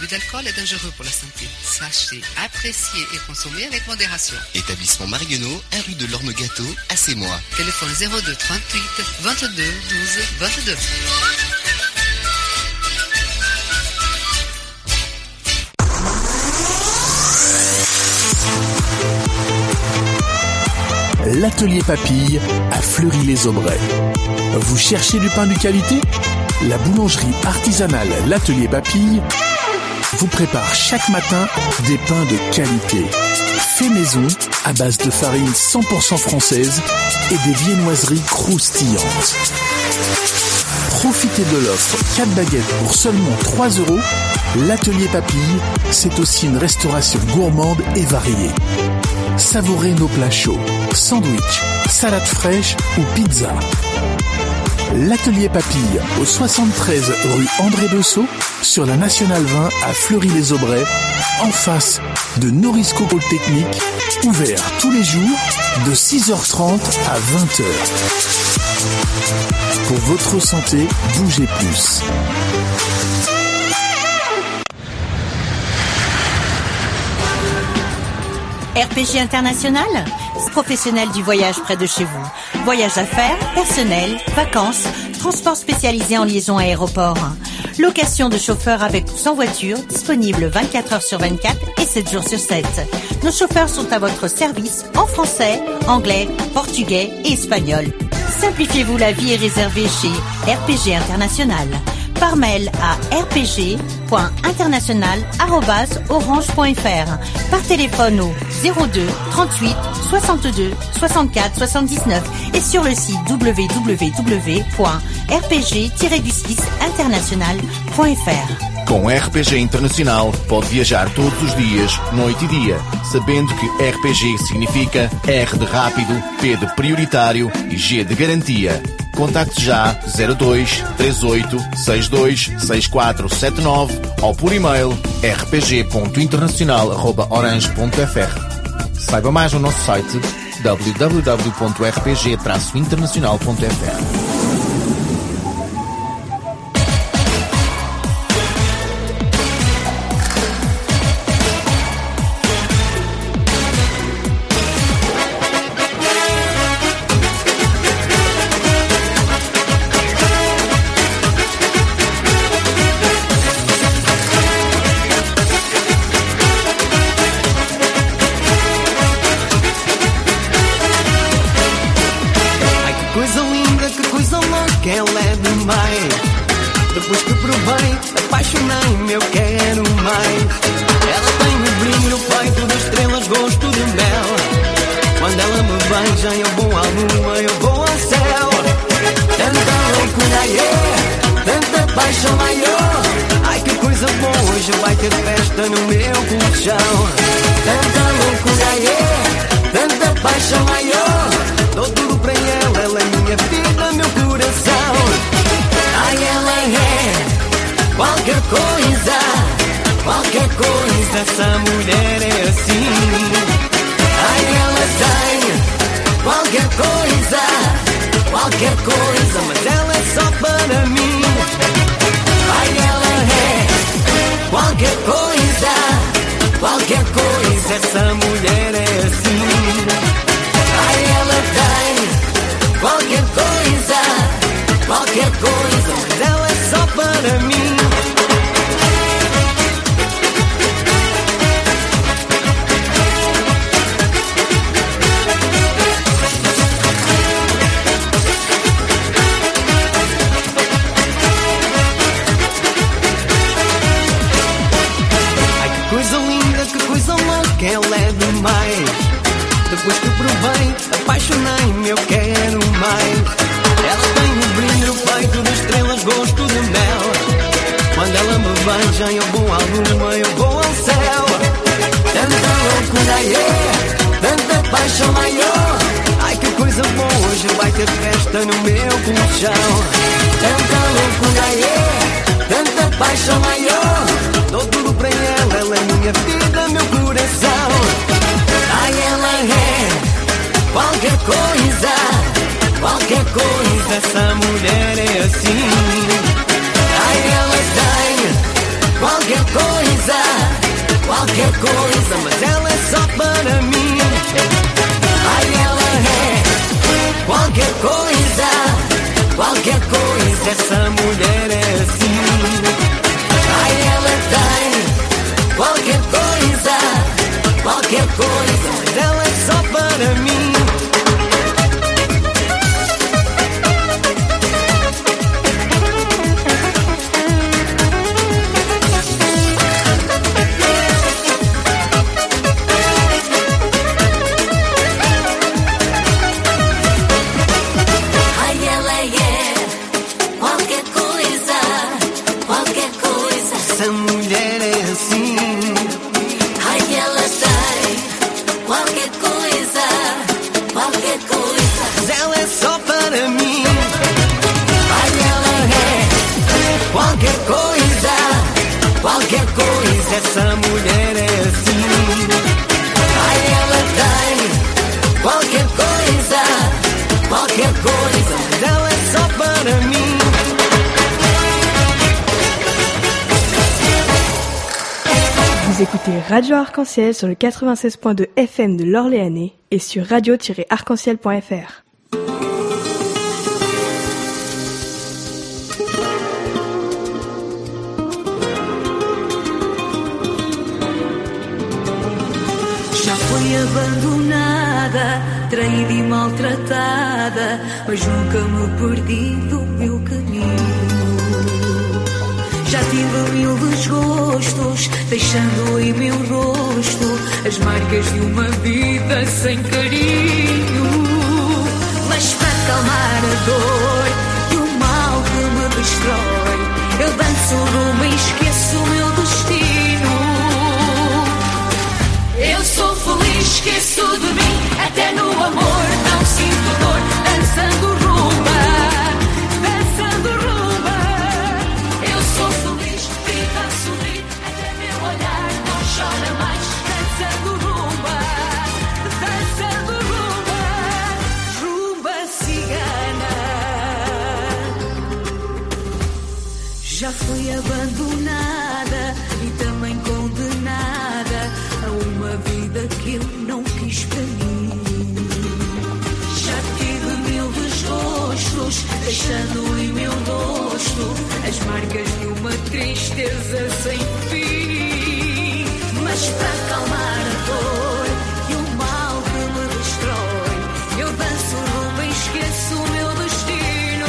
L'abus d'alcool est dangereux pour la santé. Sachez apprécier et consommer avec modération. Établissement Marionneau, 1 rue de l'Orme-Gâteau, à Sémois. Téléphone 02 38 22 12 22. L'atelier Papille à Fleury-les-Aubrais. Vous cherchez du pain de qualité ? La boulangerie artisanale L'atelier Papille vous prépare chaque matin des pains de qualité. Fait maison à base de farine 100% française et des viennoiseries croustillantes. Profitez de l'offre 4 baguettes pour seulement 3 €. L'atelier Papille, c'est aussi une restauration gourmande et variée. Savourez nos plats chauds, sandwich, salade fraîche ou pizza. L'atelier Papille au 73 rue André Bessot sur la Nationale 20 à Fleury-les-Aubrais, en face de Norisco Polytechnique, ouvert tous les jours de 6h30 à 20h. Pour votre santé, bougez plus. RPG International, professionnel du voyage près de chez vous. Voyage d'affaires, personnel, vacances, transport spécialisé en liaison aéroport. Location de chauffeurs avec ou sans voiture, disponible 24 heures sur 24 et 7 jours sur 7. Nos chauffeurs sont à votre service en français, anglais, portugais et espagnol. Simplifiez-vous la vie et réservez chez RPG International. Par mail à rpg.international@orange.fr. Par téléphone au 02 38 62 64 79 et sur le site www.rpg-international.fr. Com RPG Internacional pode viajar todos os dias, noite e dia, sabendo que RPG significa R de rápido, P de prioritário e G de garantia. Contacte já 02 38 62 6479 ou por e-mail rpg.internacional@orange.fr. Saiba mais no nosso site www.rpg-internacional.fr. Essa mulher é assim. Ai, ela tem qualquer coisa, mas ela é só para mim. Ai, ela é qualquer coisa, essa mulher é assim. Ai, ela tem qualquer coisa, mas ela é só para mim. Ela é demais. Depois que provei, apaixonei-me, eu quero mais. Ela tem o brilho, o peito de estrelas, gosto de mel. Quando ela me beija, eu vou à lua, eu vou ao céu. Tanta loucura, tanta paixão maior. Ai, que coisa boa, hoje vai ter festa no meu colchão. Tanta loucura, tanta paixão maior. Dou tudo pra ela, ela é minha vida, meu coração. Ai, ela é qualquer coisa, essa mulher é assim. Ai, ela tem qualquer coisa, qualquer coisa, mas ela é só para mim. Ai, ela é qualquer coisa, essa mulher é assim. Ai, ela tem qualquer coisa, mas ela é só para mim. Essa mulher é assim. Ai, ela tem qualquer coisa, mas ela é só para mim. Vous écoutez Radio Arc-en-Ciel sur le 96.2 FM de l'Orléanais et sur radio-arc-en-ciel.fr. Fui abandonada, traída e maltratada, mas nunca me perdi do meu caminho. Já tive mil desgostos, deixando em meu rosto as marcas de uma vida sem carinho. Mas para acalmar a dor e o mal que me destrói, eu danço numa e esqueço o meu destino. Eu sou feliz, esqueço de mim, até no amor não sinto dor, dançando rumba, dançando rumba. Eu sou feliz, vivo a sorrir, até meu olhar não chora mais, dançando rumba, rumba cigana. Já fui abandonada e também condenada a uma vida que eu não quis para mim. Já tive mil desgostos, deixando em meu rosto as marcas de uma tristeza sem fim. Mas para acalmar a dor e o mal que me destrói, eu danço rumba e esqueço o meu destino.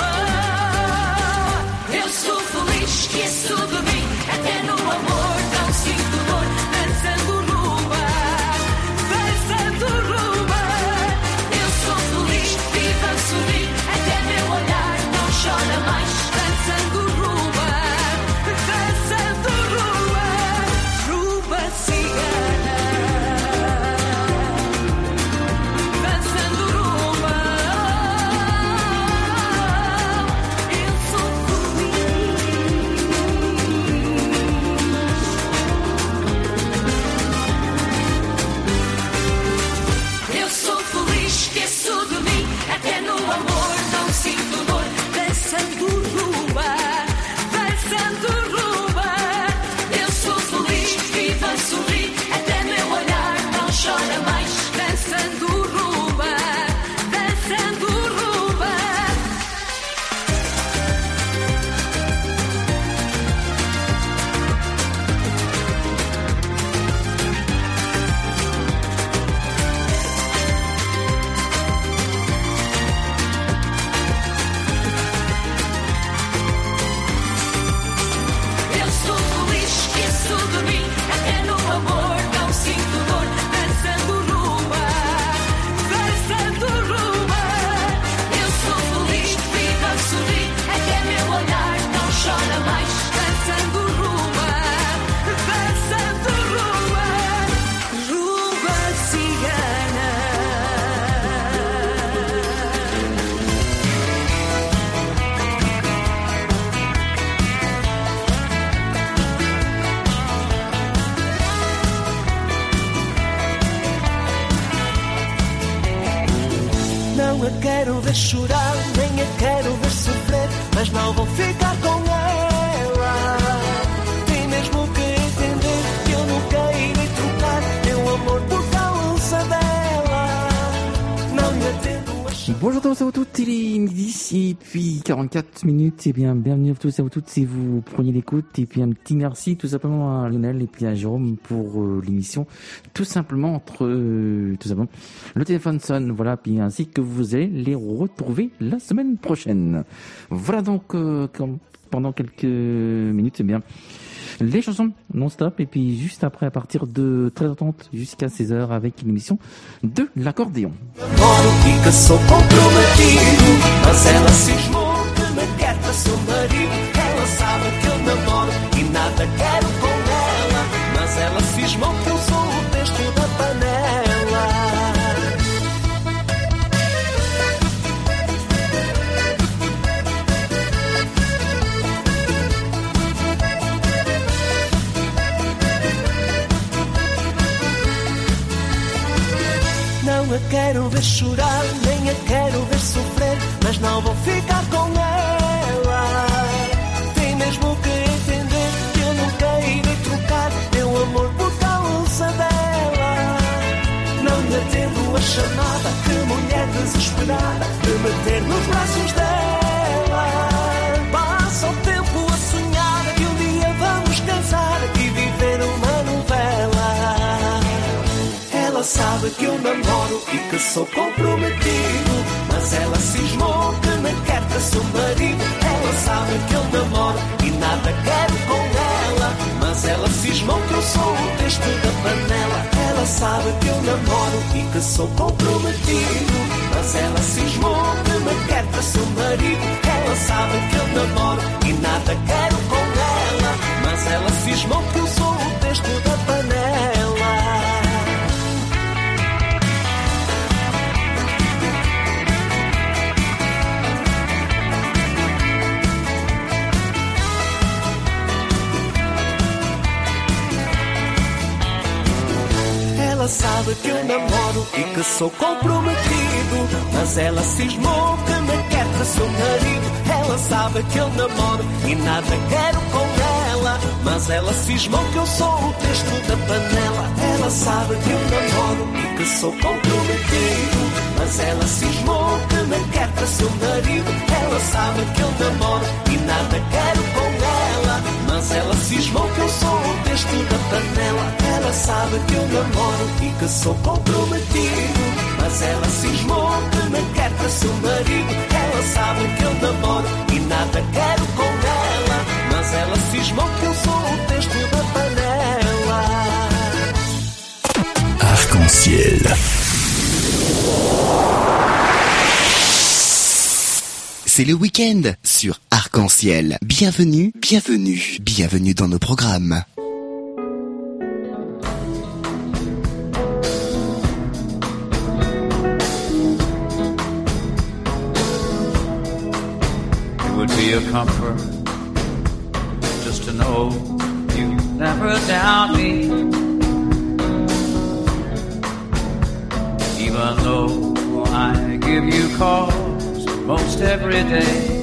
Eu sou feliz, esqueço de mim, até no amor não sinto dor, dançando rumba, dançando rumba. Eu sou feliz, vivo a sorrir, até meu olhar não chora mais, dançando rumba, rumba cigana. Dançando rumba, eu sou Eu sou feliz, esqueço de mim, até no amor não sinto dor, dançando rumba, dançando rumba. Eu sou feliz, vivo a sorrir, até meu olhar não chora mais, dançando rumba, dançando rumba. Eu sou feliz, esqueço de mim, até no amor não sinto dor, dançando rumba, dançando rumba. Eu sou feliz, vivo a sorrir, até meu olhar não chora mais, dançando rumba, rumba cigana. Não a quero ver chorar, nem a quero ver sofrer, mas não vou ficar com ela. E mesmo que Bonjour à tous et à toutes, il est midi et puis 44 minutes, et bien bienvenue à tous et à toutes si vous prenez l'écoute, et puis un petit merci tout simplement à Lionel et puis à Jérôme pour l'émission, tout simplement le téléphone sonne, voilà, puis ainsi que vous allez les retrouver la semaine prochaine. Voilà donc pendant quelques minutes, eh bien les chansons non-stop, et puis juste après, à partir de 13h30 jusqu'à 16h, avec une émission de l'accordéon. Que sou comprometido, mas ela cismou que me quer para seu marido. Ela sabe que eu namoro e nada quero com ela, mas ela cismou que eu sou o texto da panela. Não a quero ver chorar, nem a quero ver sofrer, mas não vou ficar com ela. Tem mesmo que entender que eu nunca irei trocar meu amor por causa dela. Não lhe atendo a chamada, que mulher desesperada, de meter nos braços dela. Passa o tempo a sonhar que um dia vamos casar e viver uma novela. Ela sabe que eu namoro e que sou comprometido, mas ela cismou que me quer para seu marido. Ela sabe que eu namoro e nada quero com ela, mas ela cismou que eu sou o texto da panela. Ela sabe que eu namoro e que sou comprometido, mas ela cismou que me quer para seu marido. Ela sabe que eu namoro e nada quero com ela, mas ela cismou que eu sou o texto da panela. Ela sabe que eu namoro e que sou comprometido, mas ela cismou que me quer para seu marido. Ela sabe que eu namoro e nada quero com ela, mas ela cismou que eu sou o texto da panela. Ela sabe que eu namoro e que sou comprometido, mas ela cismou que me quer para seu marido. Ela sabe que eu namoro e nada quero com ela, mas ela cismou que eu sou o texto da panela. Ela sabe que eu namoro e que sou comprometido, mas ela cismou que me quer para seu marido. Ela sabe que eu namoro e nada quero com ela, mas ela cismou que eu sou o texto da panela. Arc-en-ciel. C'est le week-end sur Arc-en-ciel. Bienvenue, bienvenue, bienvenue dans nos programmes. It would be a comfort just to know you never doubt me, even though I give you calls most every day.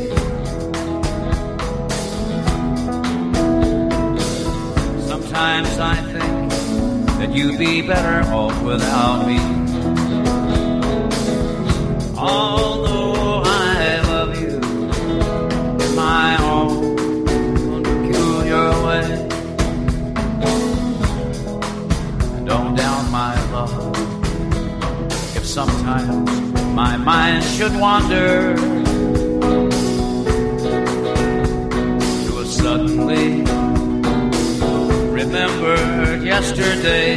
Sometimes I think that you'd be better off without me. Although I love you in my own peculiar way, don't doubt my love. If sometimes my mind should wander to a suddenly remembered yesterday,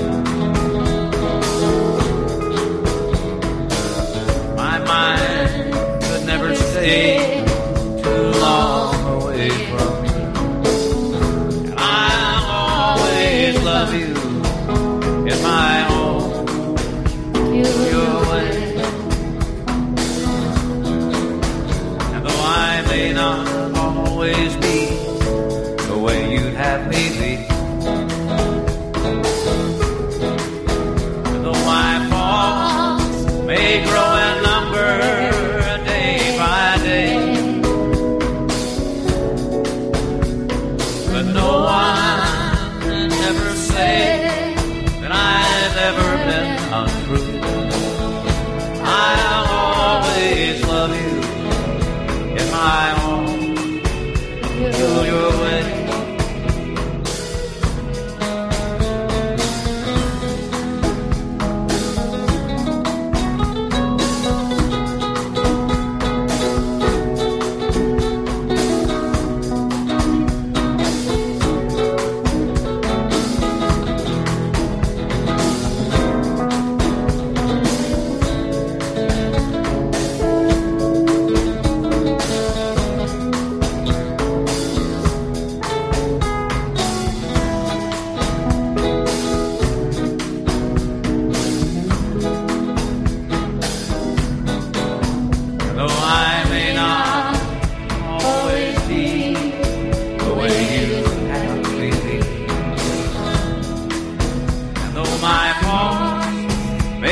my mind could never stay too long away from you, and I'll always love you in my own peculiar way. I may not always be the way you'd have me be, though my faults may grow in number day by day, but no one can ever say that I've ever been untrue. I'll always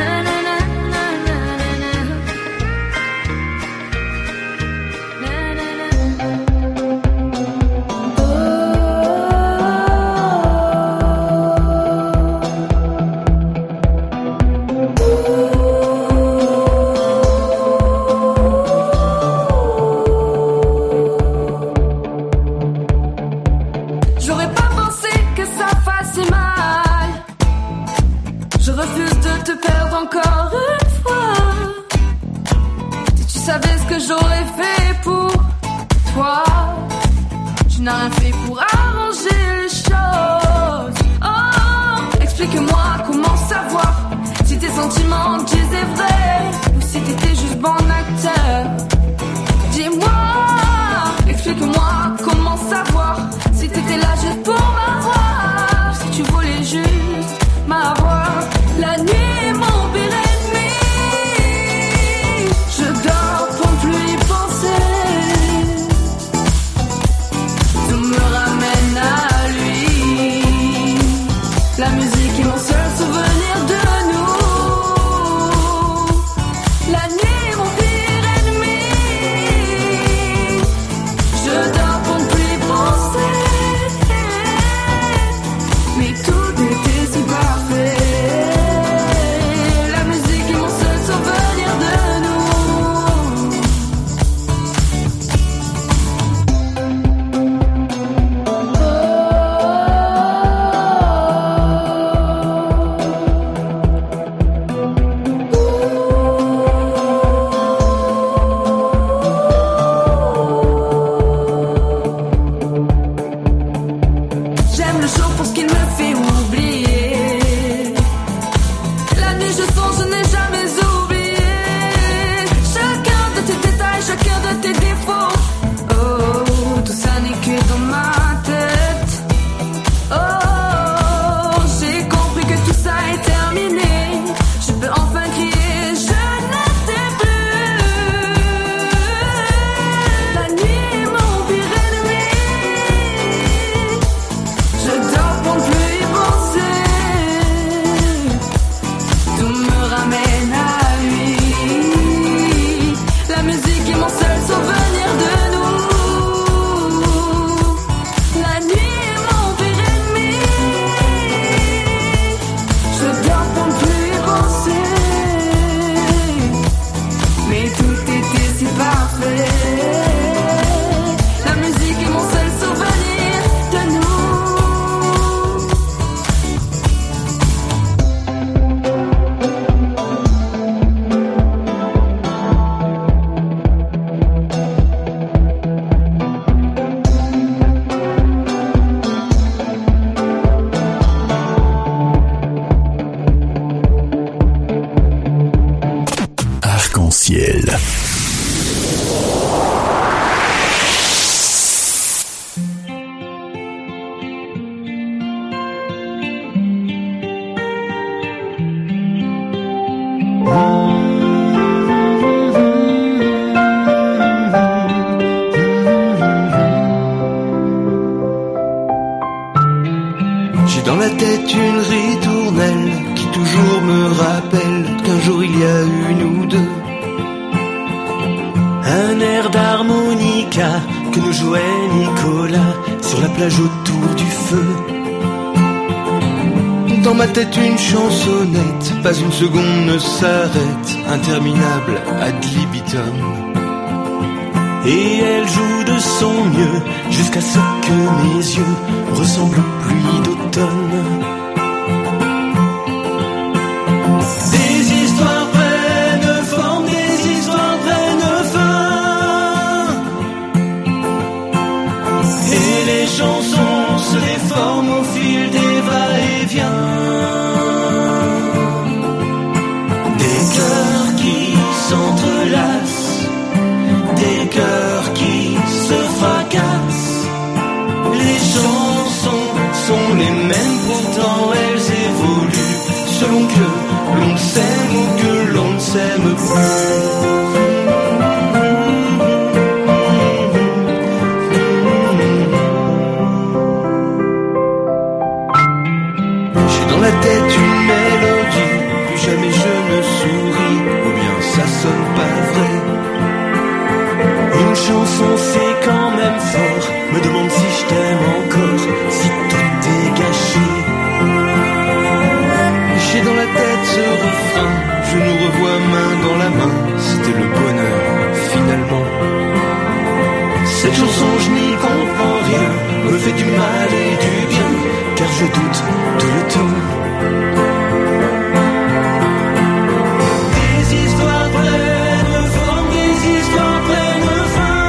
La nuit jour pour ce qu'il me fait oublier. La nuit je songe, je n'ai jamais oublié chacun de tes détails, chacun de tes défauts. Oh, tout ça n'est que dans ma tête. Oh, j'ai compris que tout ça est terminé. Je peux enfin crier, je ne t'aime plus. La nuit est mon pire ennemi. Je dors pour ne plus y penser. Tout me ramène à lui. La musique est mon seul souvenir de nous. La nuit est mon pire ennemi. Je dors pour ne plus y penser. Mais tout était si parfait. La musique est mon seul souvenir de nous. Arc-en-ciel. J'ai dans la tête une ritournelle qui toujours me rappelle qu'un jour il y a eu nous deux. Un air d'harmonica que nous jouait Nicolas sur la plage autour du feu. Dans ma tête une chansonnette, pas une seconde ne s'arrête, interminable ad libitum. Et elle joue de son mieux jusqu'à ce que mes yeux ressemblent aux pluies d'automne. Des histoires prennent forme, des histoires prennent fin. Et les chansons se déforment au fil des va-et-vient. Des cœurs qui s'entrelacent, des cœurs qui se fracassent. Les chansons sont les mêmes, pourtant elles évoluent selon que l'on s'aime ou que l'on ne s'aime plus. J'ai dans la tête une mélodie, plus jamais je ne souris, ou bien ça sonne pas vrai. Une chanson c'est quand même fort, me demande si je t'aime encore, si tout est gâché. J'ai dans la tête ce refrain, je nous revois main dans la main, c'était le bonheur finalement. Cette chanson je n'y comprends rien, me fait du mal et du bien, car je doute tout le temps. Des histoires prennent forme, des histoires prennent fin.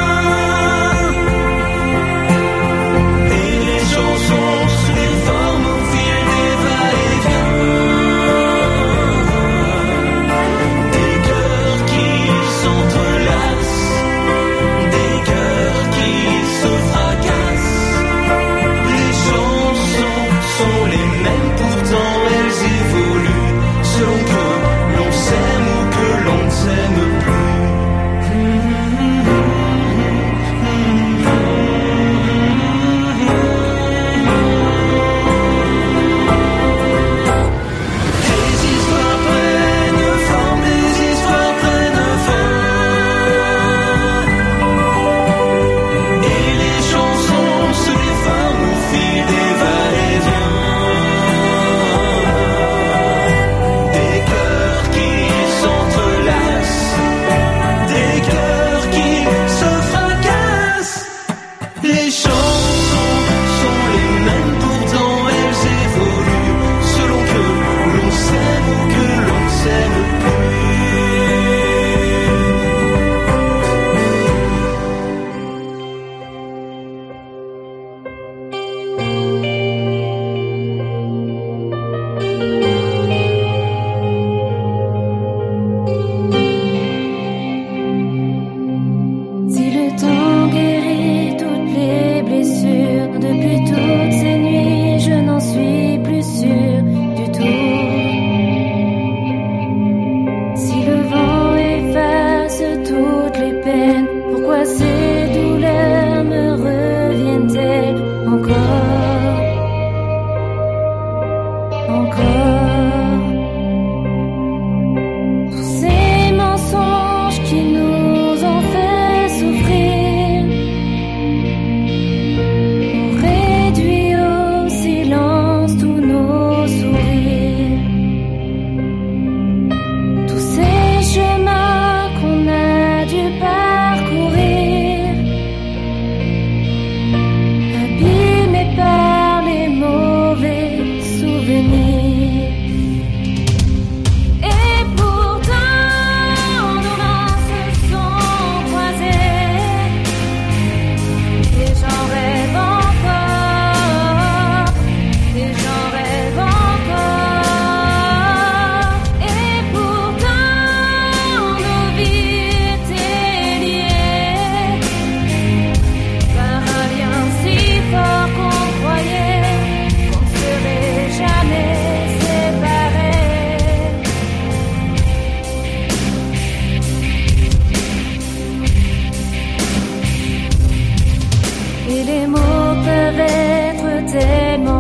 Et les chansons se déforment au fil des va-et-vient. Des cœurs qui s'entrelacent, des cœurs qui se fracassent. Les chansons sont les mêmes pour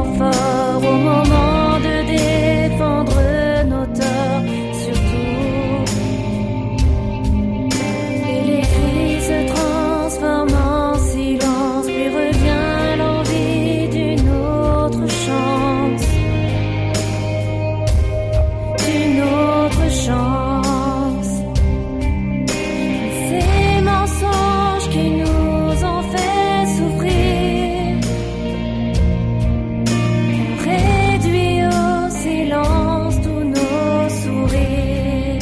sent fort au moment de défendre nos torts, surtout. Et les cris se transforment en silence, puis revient l'envie d'une autre chance, d'une autre chance. Ces mensonges qui nous ont fait souffrir, réduit au silence tous nos sourires.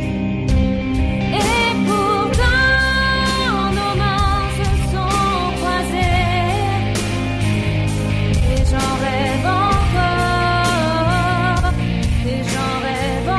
Et pourtant nos mains se sont croisées, et j'en rêve encore, et j'en rêve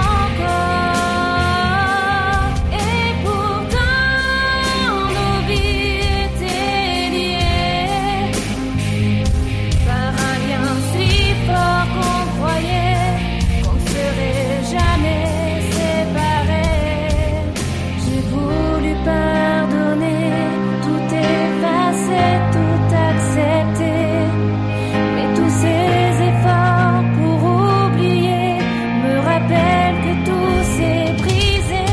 encore. Et pourtant nos vies étaient liées par un lien si fort qu'on croyait qu'on ne serait jamais séparés. J'ai voulu pardonner, tout effacer, tout accepter, mais tous ces efforts pour oublier me rappellent que tout s'est brisé.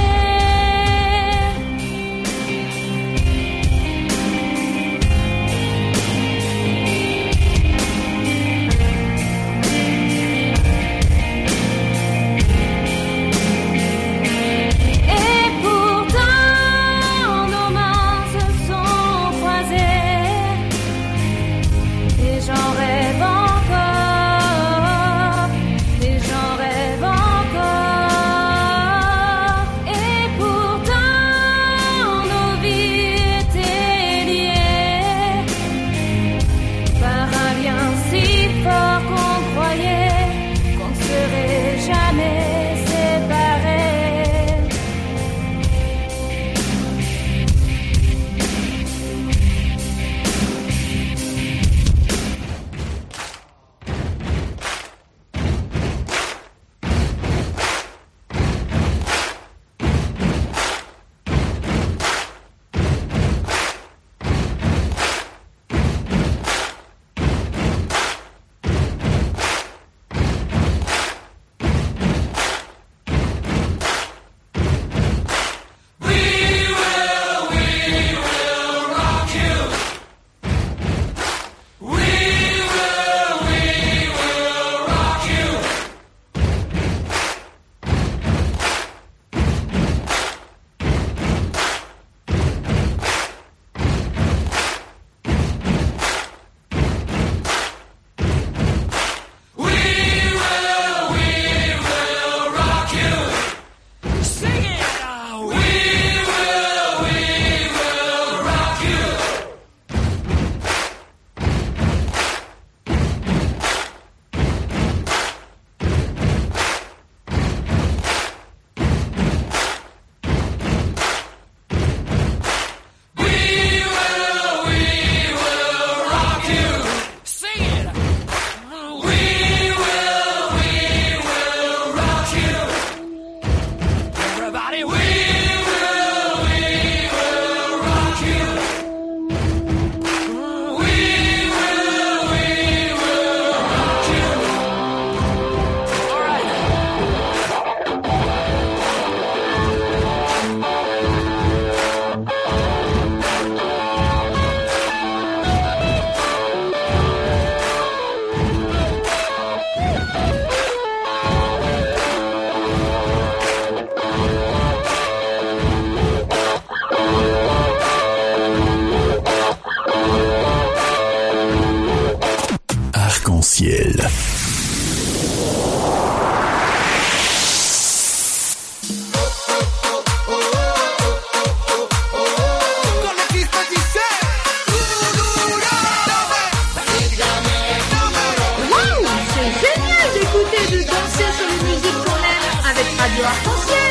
Et pourtant nos mains se sont croisées, et j'en rêve encore, et j'en rêve encore. Et pourtant nos vies étaient liées par un lien si fort qu'on croyait qu'on ne serait jamais séparés. Arc-en-ciel. Waouh, c'est génial d'écouter de danser sur les musiques qu'on aime avec Radio Arc-en-ciel.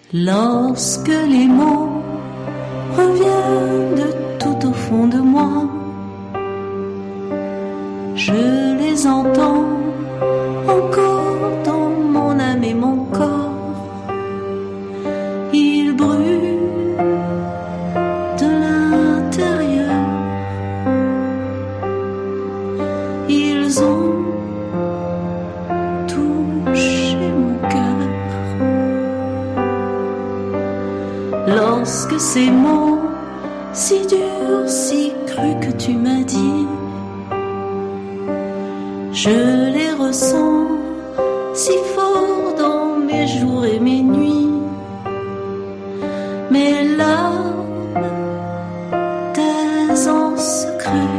Lorsque les mots reviennent de tout au fond de moi, je les entends encore dans mon âme et mon corps. Ils brûlent de l'intérieur. Ils ont touché mon cœur. Lorsque ces mots si durs, si crus que tu m'as dit, je les ressens si fort dans mes jours et mes nuits. Mes larmes taisent en secret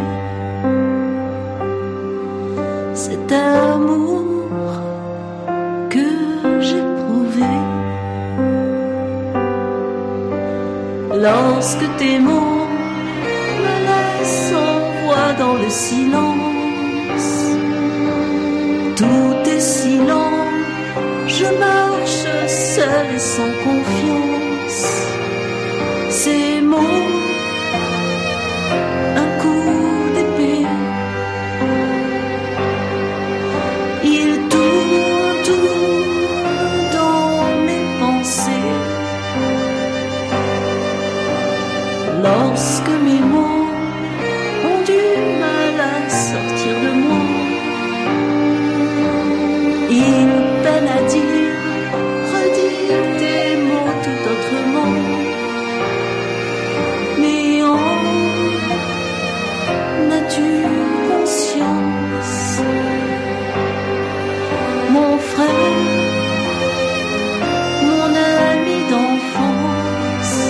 cet amour que j'éprouvais. Lorsque tes mots me laissent en voix dans le silence, tout est silent, je marche seule et sans confiance. Ces mots, un coup d'épée, ils tournent dans mes pensées. Lorsque mes mots ont du mal à sortir de moi, ils peinent à dire, redire des mots tout autrement. Mais en as-tu conscience, mon frère, mon ami d'enfance?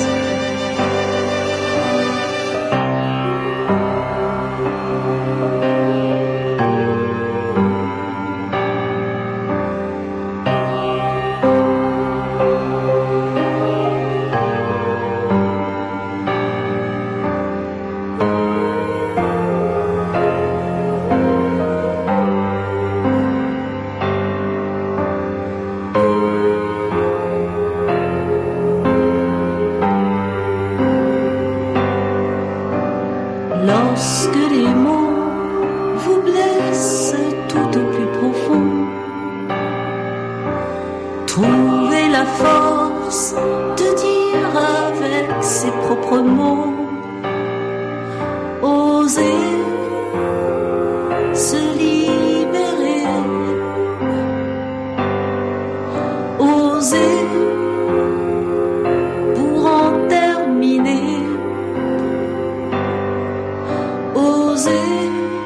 Lorsque les mots vous blessent tout au plus profond, trouvez la force de dire avec ses propres mots, osez se libérer, osez pour en terminer. Oser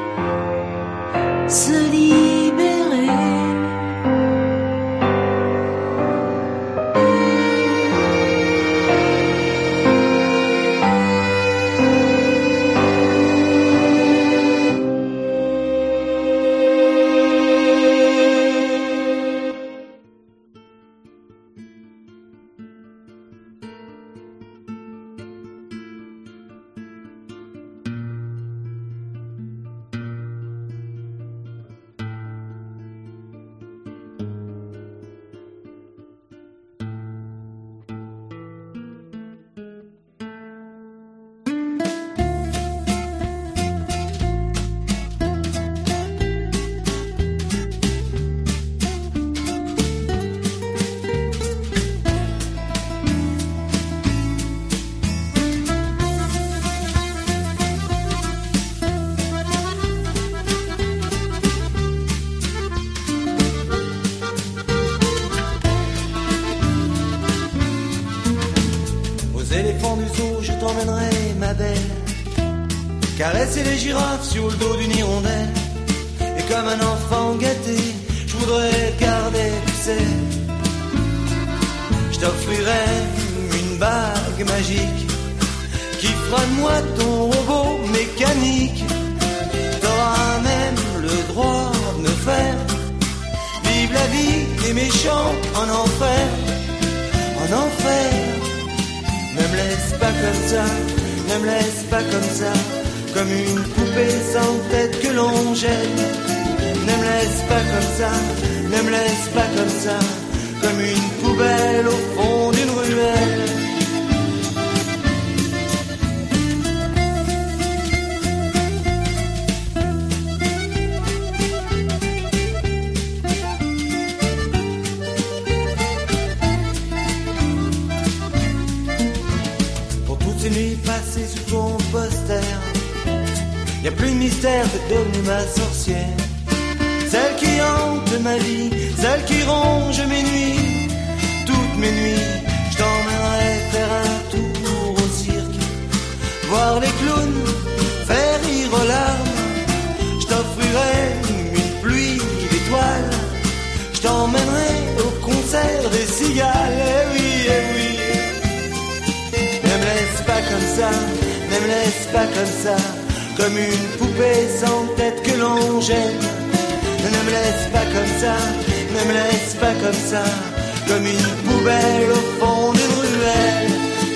se libérer. Éléphant du zoo, je t'emmènerai, ma belle, caresser les girafes sur le dos d'une hirondelle. Et comme un enfant gâté, je voudrais garder, tu sais, je t'offrirai une bague magique qui fera de moi ton robot mécanique. T'auras même le droit de me faire vivre la vie des méchants en enfer, en enfer. Ne me laisse pas comme ça, ne me laisse pas comme ça, comme une poupée sans tête que l'on jette. Ne me laisse pas comme ça, ne me laisse pas comme ça, comme une poubelle au fond d'une rue. mystère est devenue ma sorcière. Celle qui hante ma vie, celle qui ronge mes nuits. Toutes mes nuits, je t'emmènerai faire un tour au cirque, voir les clowns, faire rire aux larmes. Je t'offrirai une pluie d'étoiles. Je t'emmènerai au concert des cigales. Eh oui, eh oui. Ne me laisse pas comme ça, ne me laisse pas comme ça, comme une poupée sans tête que l'on gêne. Ne me laisse pas comme ça, ne me laisse pas comme ça, comme une poubelle au fond d'une ruelle.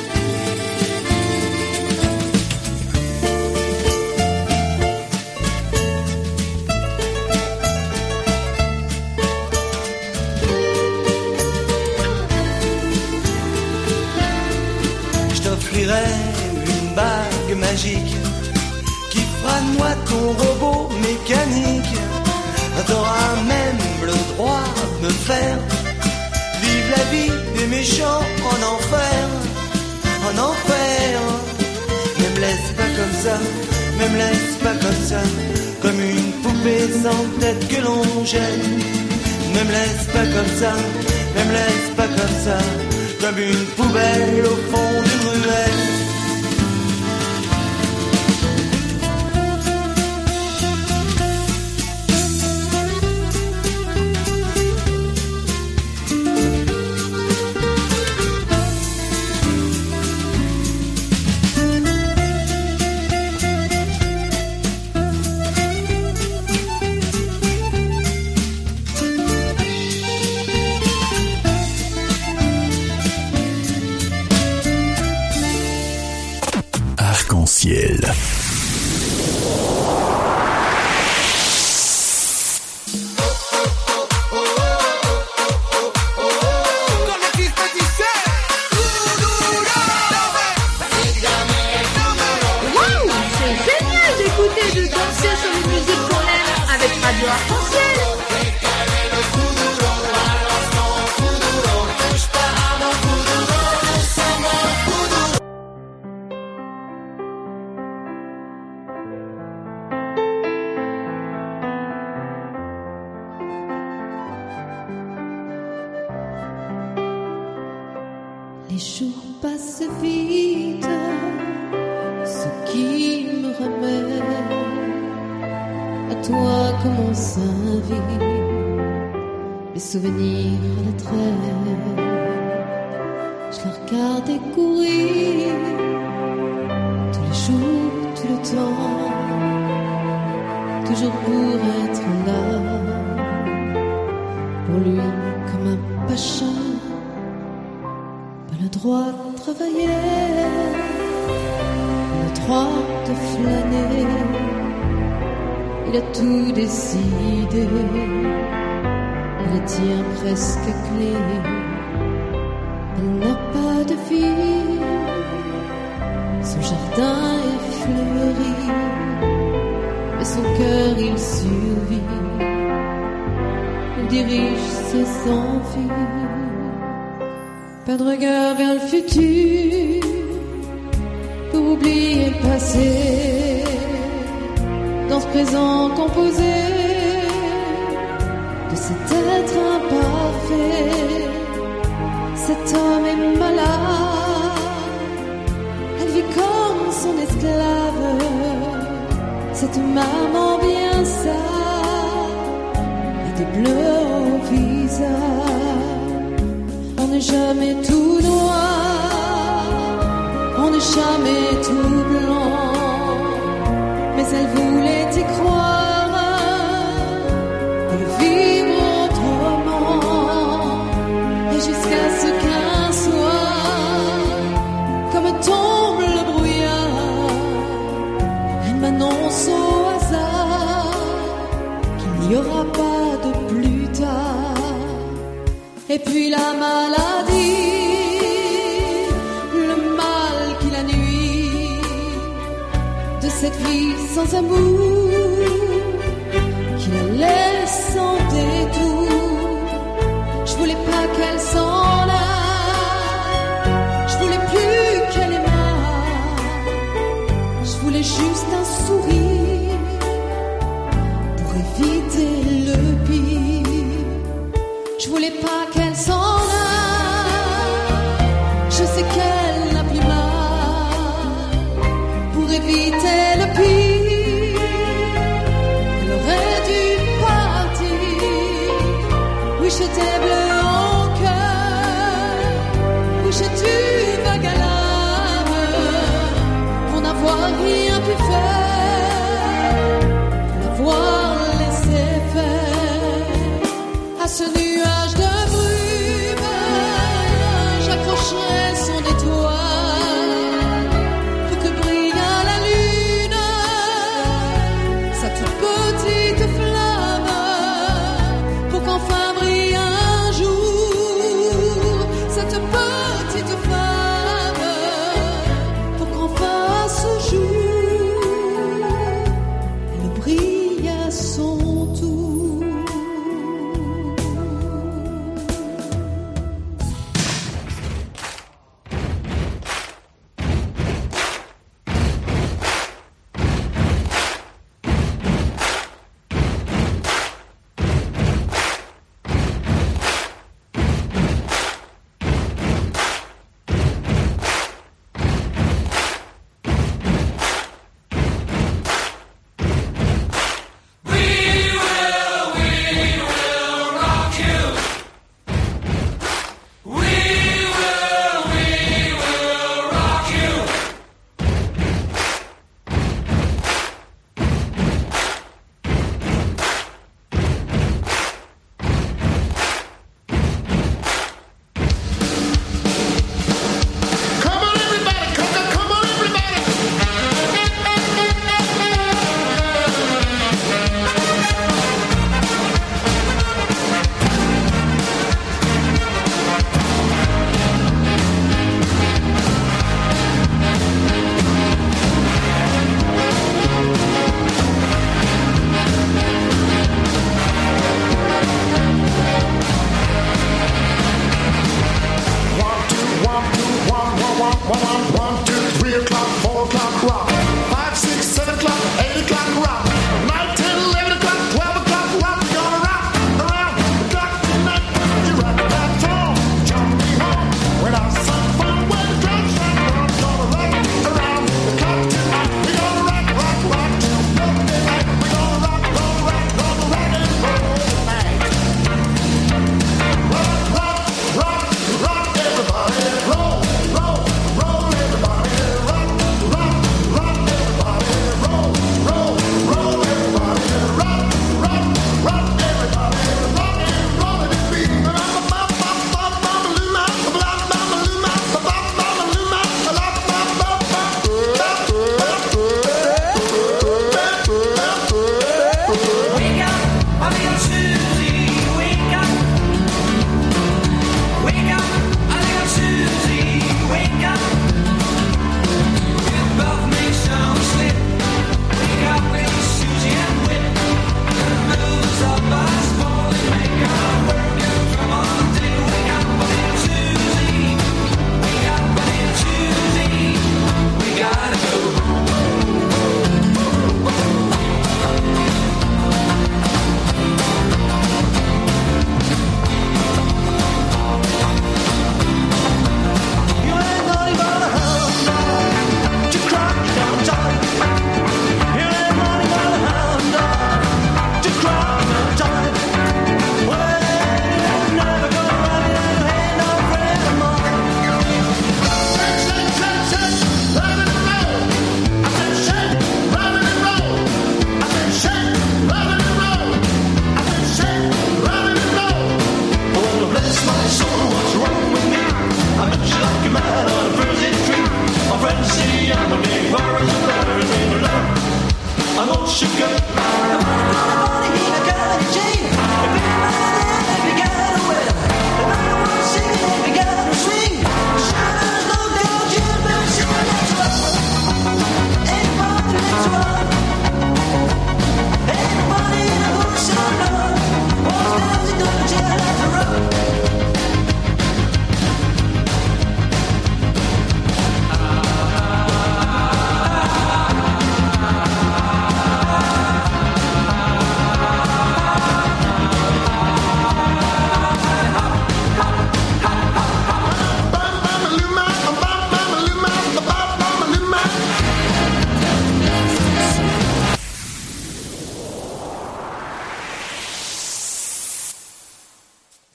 Je t'offrirai une bague magique qui fera de moi ton robot mécanique. T'auras même le droit de me faire vivre la vie des méchants en enfer, en enfer. Ne me laisse pas comme ça, ne me laisse pas comme ça, comme une poupée sans tête que l'on gêne. Ne me laisse pas comme ça, ne me laisse pas comme ça, comme une poubelle au fond d'une ruelle. Arc-en-ciel. Waouh, c'est génial d'écouter de danser sur les musiques qu'on aime avec Radio Arc-en-Ciel. Les jours passent vite, ce qui me ramène à toi comme on s'invite, mes souvenirs à la traîne. Je la regardais courir, tous les jours, tout le temps, toujours pour être là, pour lui comme un pacha. Le droit de travailler, le droit de flâner, il a tout décidé, il la tient presque à clé. Elle n'a pas de vie, son jardin est fleuri, mais son cœur il survit, il dirige ses envies. Pas de regard vers le futur pour oublier le passé. Dans ce présent composé de cet être imparfait, cet homme est malade. Elle vit comme son esclave, cette maman bien sale et des bleus au visage. On n'est jamais tout noir, on n'est jamais tout blanc, mais elle voulait y croire et le vivre autrement. Et jusqu'à ce qu'un soir, comme tombe le brouillard, elle m'annonce au hasard qu'il n'y aura pas de plus tard. Et puis la maladie, le mal qui la nuit, de cette vie sans amour, qui la laisse en détour. Je voulais pas qu'elle s'en aille, je voulais plus qu'elle aimât, je voulais juste un sourire, Je voulais pas qu'elle s'en aille. Je sais qu'elle n'a plus mal. Pour éviter le pire, elle aurait dû partir. Oui, j'étais bleu en cœur. Oui, j'ai dû vague à l'âme pour n'avoir rien pu faire, pour l'avoir laissé faire. À ce nuage de brume, j'accrocherai son étoile pour que brille à la lune sa toute petite flamme, pour qu'enfin brille un jour cette petite flamme, pour qu'enfin ce jour elle brille à son tour.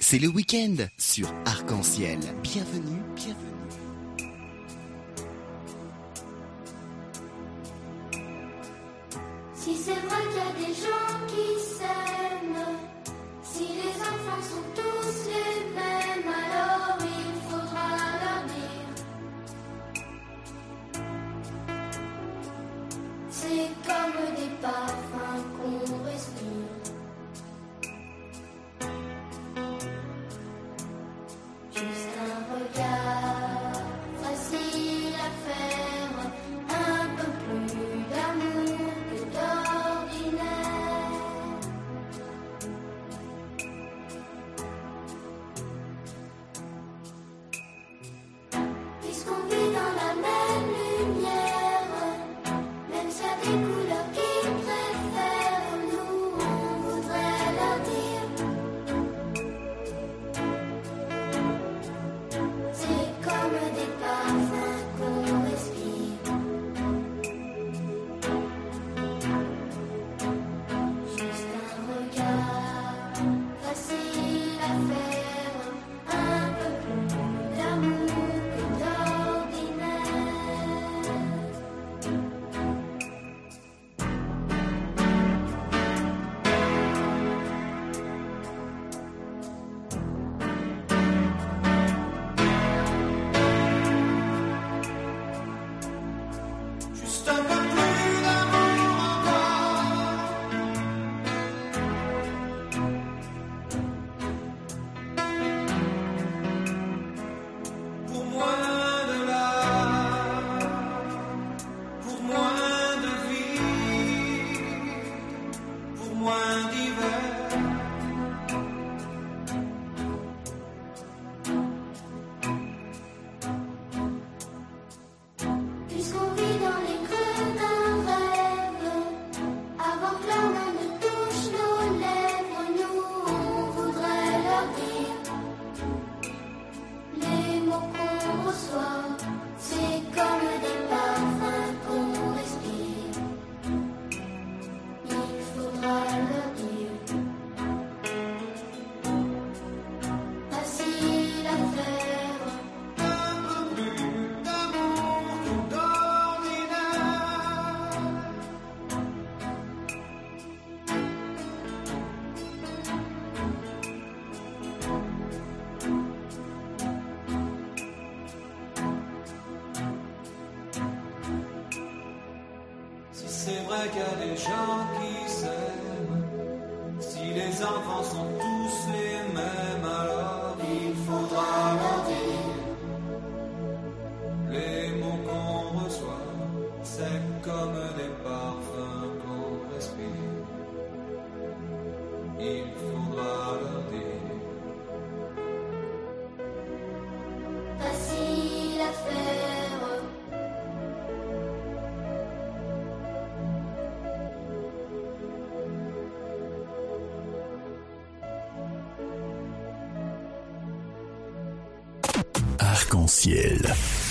c'est le week-end sur Arc-en-Ciel. Bienvenue, bienvenue. Si c'est vrai qu'il y a des gens qui s'aiment, si les enfants sont tous les mêmes, alors il faudra leur dire. C'est comme des parfums qu'on respire. Juste un regard facile à faire, un peu plus d'amour que d'ordinaire. Puisqu'on vit dans la même lumière, même s'il y a des couleurs qu'ils préfèrent, nous on voudrait leur dire. C'est comme des parfums qu'on respire. Juste un regard facile à faire, un peu plus d'amour que d'ordinaire. Juste un peu plus d'amour encore. Pour moins de larmes, pour moins de vie, pour moins d'hiver. Puisqu'on vit dans les creux d'un rêve, avant que la main ne touche nos lèvres, nous on voudrait leur dire. Les mots qu'on reçoit, c'est comme des parfums qu'on respire. Il faudra leur dire. Facile à faire. Un peu plus d'amour que d'ordinaire. Si c'est vrai qu'il y a des gens qui s'aiment, si les enfants sont tous les mêmes, alors il faudra leur dire. Les mots qu'on reçoit, c'est comme des parfums qu'on respire. Il faudra leur dire. Facile à faire. Arc-en-ciel.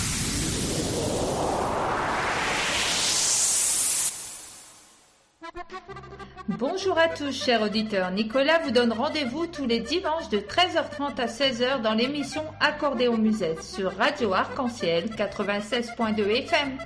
Bonjour à tous, chers auditeurs. Nicolas vous donne rendez-vous tous les dimanches de 13h30 à 16h dans l'émission Accordéon Musette sur Radio Arc-en-Ciel 96.2 FM.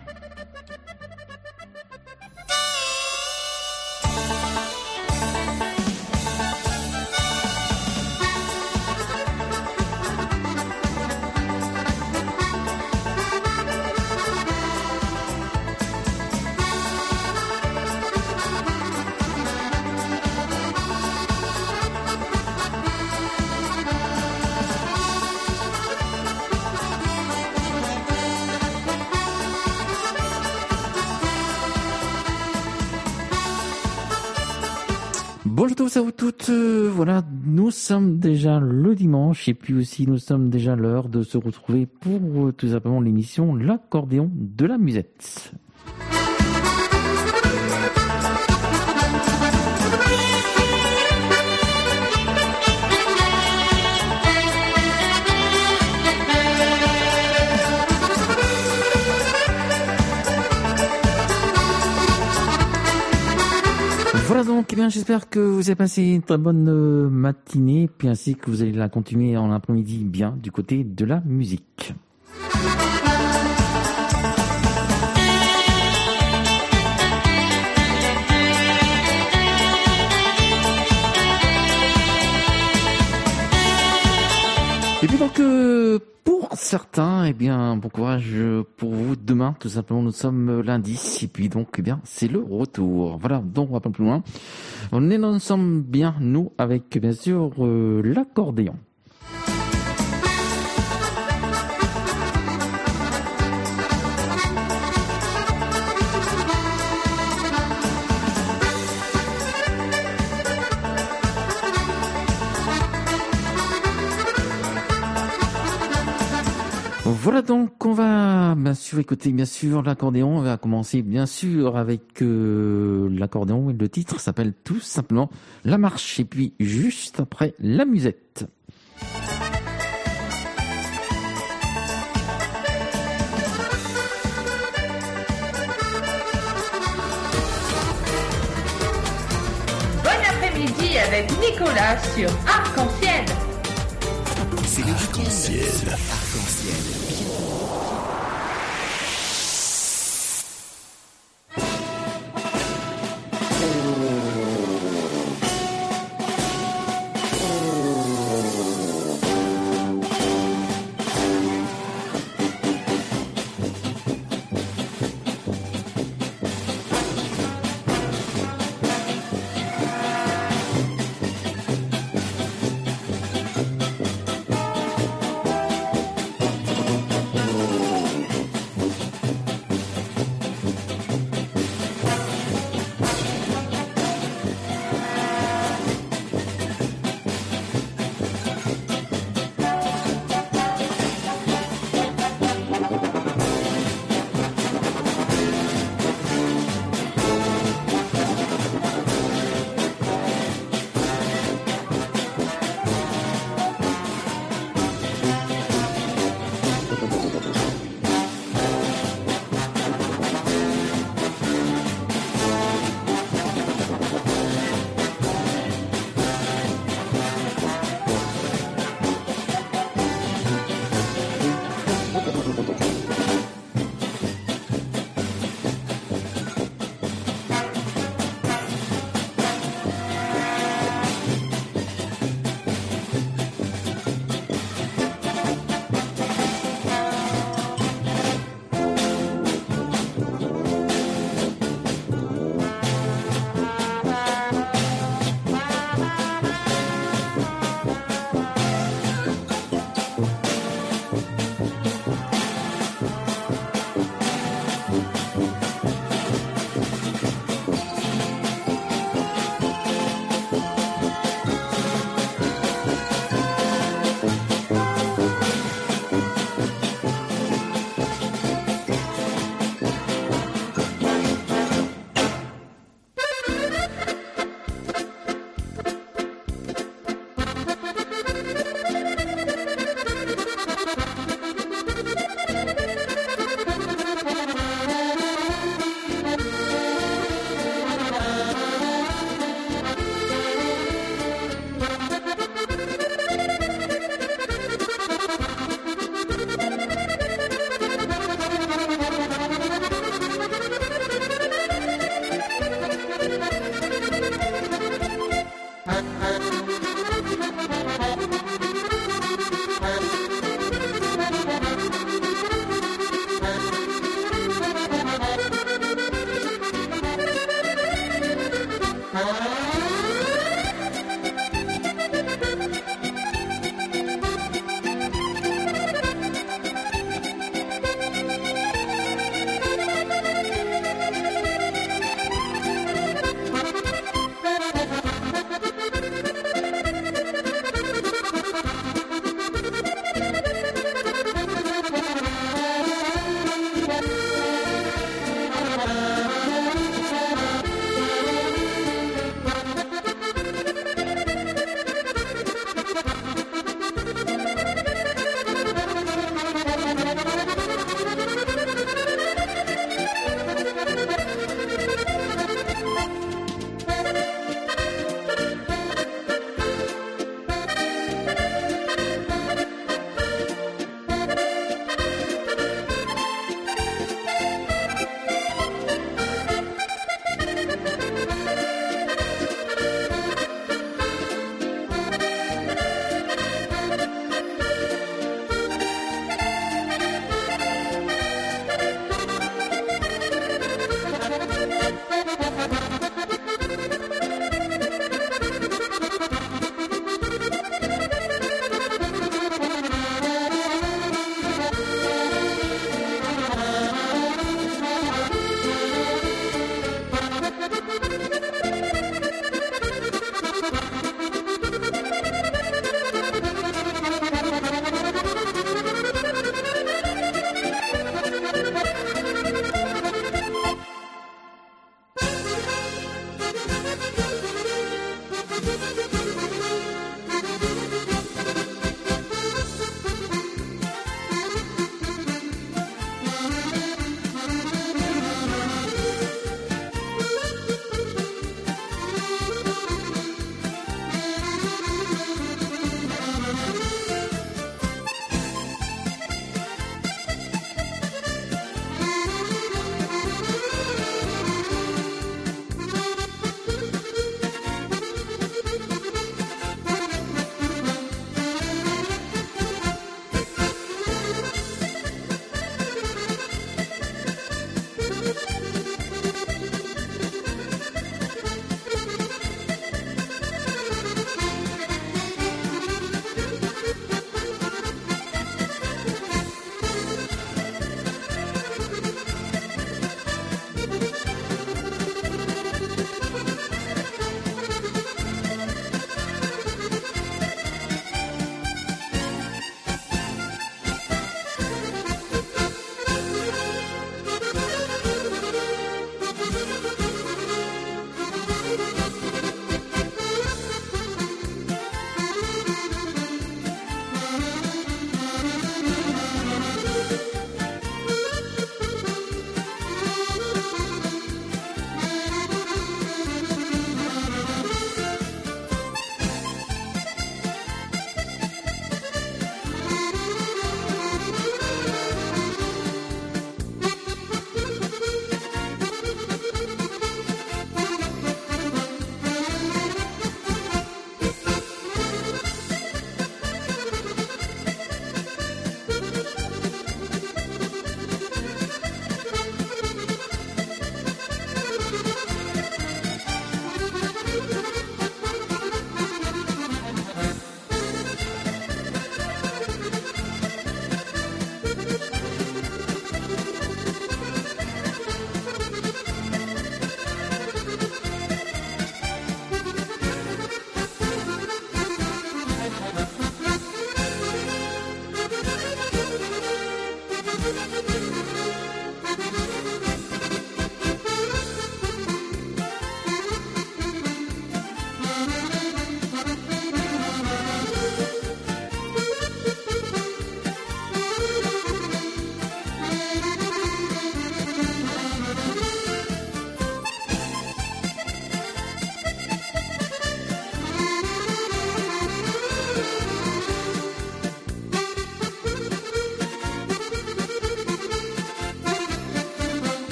Bonjour à tous, à vous toutes. Voilà, nous sommes déjà le dimanche et puis aussi nous sommes déjà l'heure de se retrouver pour tout simplement l'émission L'accordéon de la musette. Voilà donc bien, j'espère que vous avez passé une très bonne matinée, puis ainsi que vous allez la continuer en après-midi bien du côté de la musique. Et puis donc, pour certains, eh bien, bon courage pour vous. Demain, tout simplement, nous sommes lundi. Et puis donc, eh bien, c'est le retour. Voilà, donc on va pas plus loin. On est ensemble bien, nous, avec bien sûr l'accordéon. Voilà donc, on va bien sûr écouter bien sûr l'accordéon. On va commencer bien sûr avec l'accordéon et le titre s'appelle tout simplement La Marche. Et puis juste après la musette. Bon après-midi avec Nicolas sur Arc-en-Ciel. C'est le Arc-en-Ciel. Arc-en-Ciel.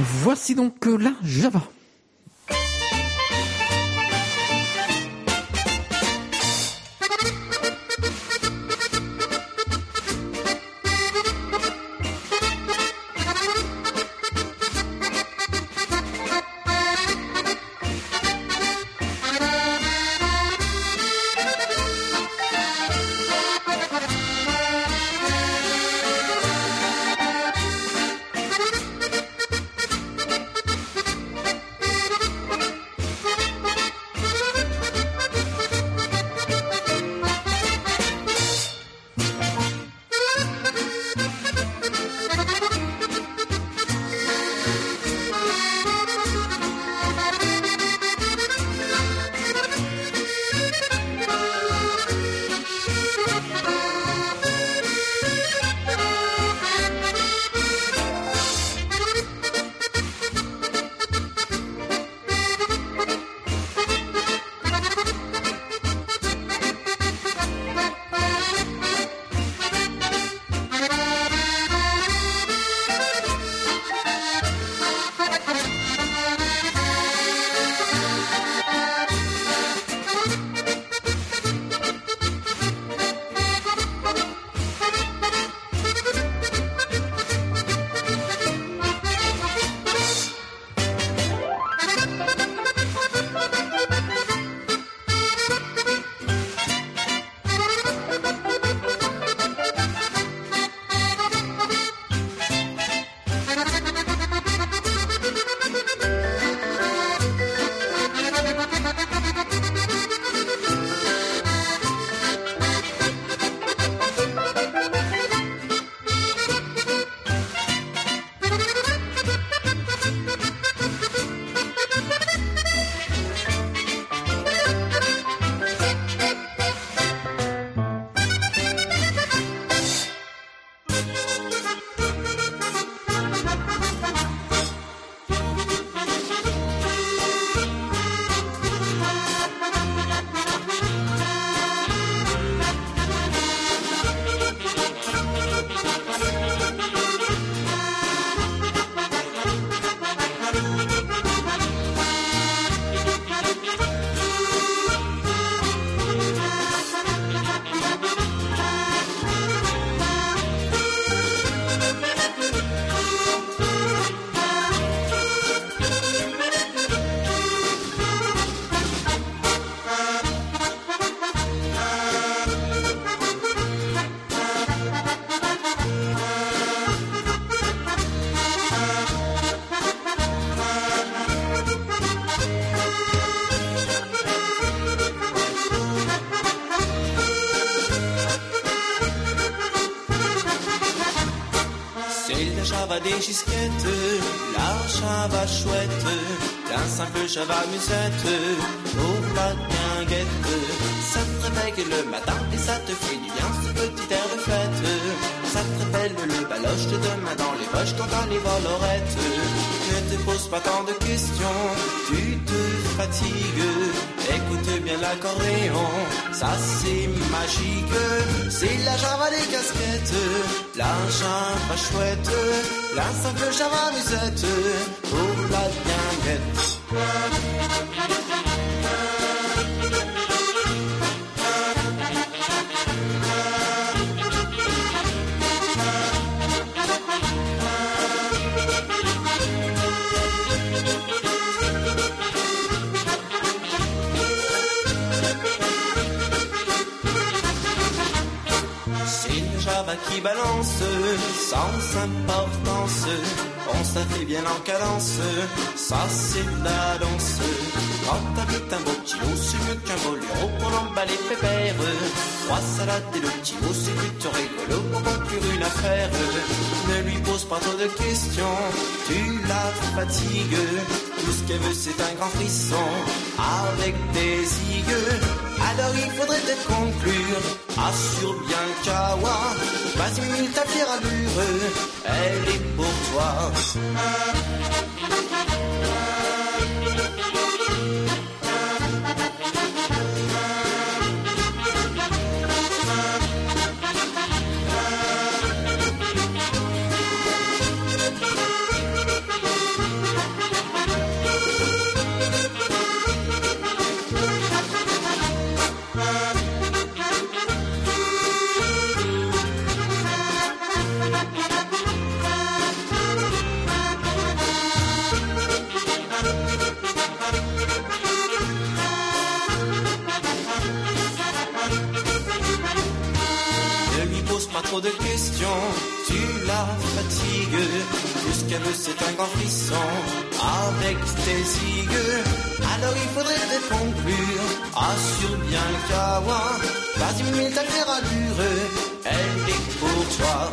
Voici donc la Java. Java des gisquettes, la Java chouette, d'un simple Java musette, pour la guinguette. Ça te réveille le matin et ça te fait du bien, ce petit air de fête. Ça te rappelle le baloche de demain dans les poches quand t'as les volorettes. Ne te pose pas tant de questions, tu te fatigues. Écoute bien l'accordéon, ça c'est magique. C'est la Java des casquettes, la Java chouette, la simple Java musette, pour la guinguette. Qui balance sans importance, on ça fait bien en cadence, ça c'est la danse. Quand t'habites un beau petit lot, c'est mieux qu'un beau lion pour l'emballer pépère. 3 salades et le petit mot, c'est plutôt rigolo pour conclure une affaire. Ne lui pose pas trop de questions, tu la fatigues. Tout ce qu'elle veut c'est un grand frisson avec des zigues. Alors il faudrait peut-être conclure, assure bien Kawa. Vas-y mille ta fière allure, elle est pour toi. fatigue. Tout ce qu'elle veut c'est un grand frisson avec tes cigues. Alors il faudrait te conclure, assure bien le kawa. Vas-y mets ta température, elle est pour toi.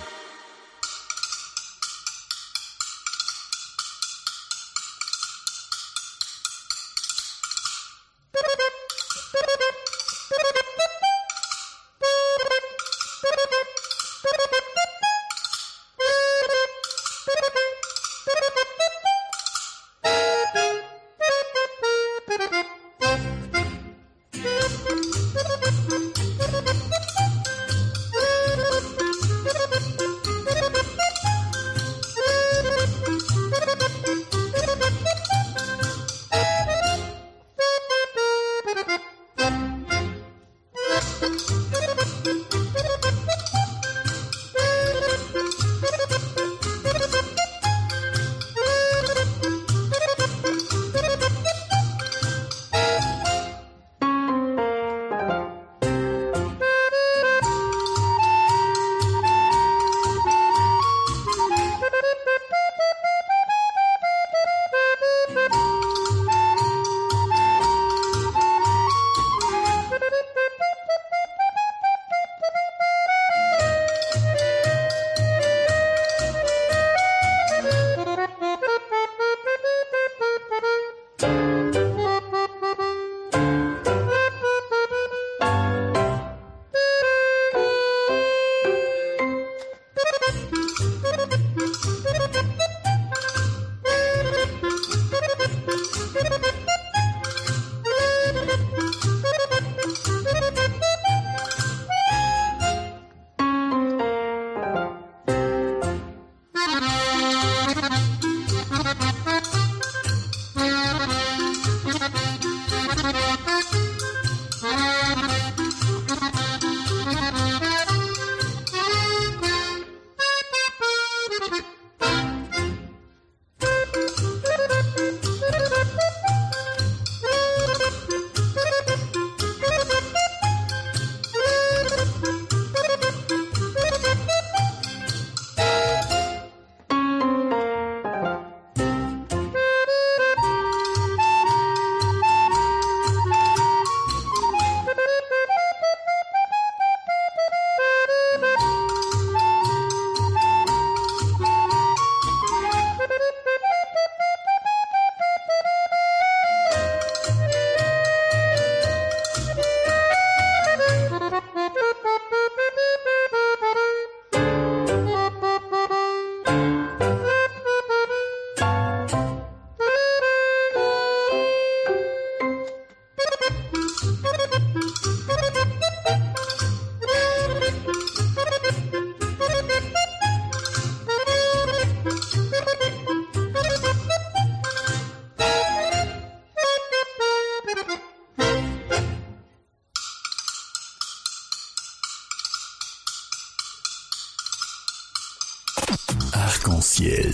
Arc-en-ciel.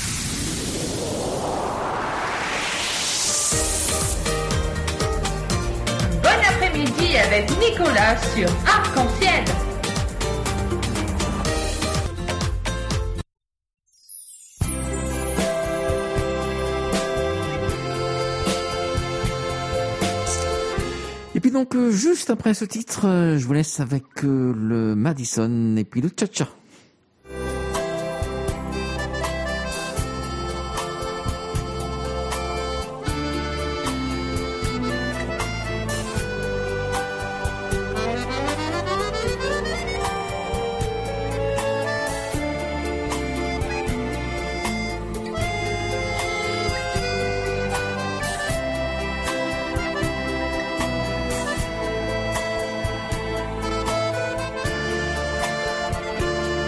Bon après-midi avec Nicolas sur Arc-en-ciel. Et puis donc, juste après ce titre, je vous laisse avec le Madison et puis le Cha-Cha. Thank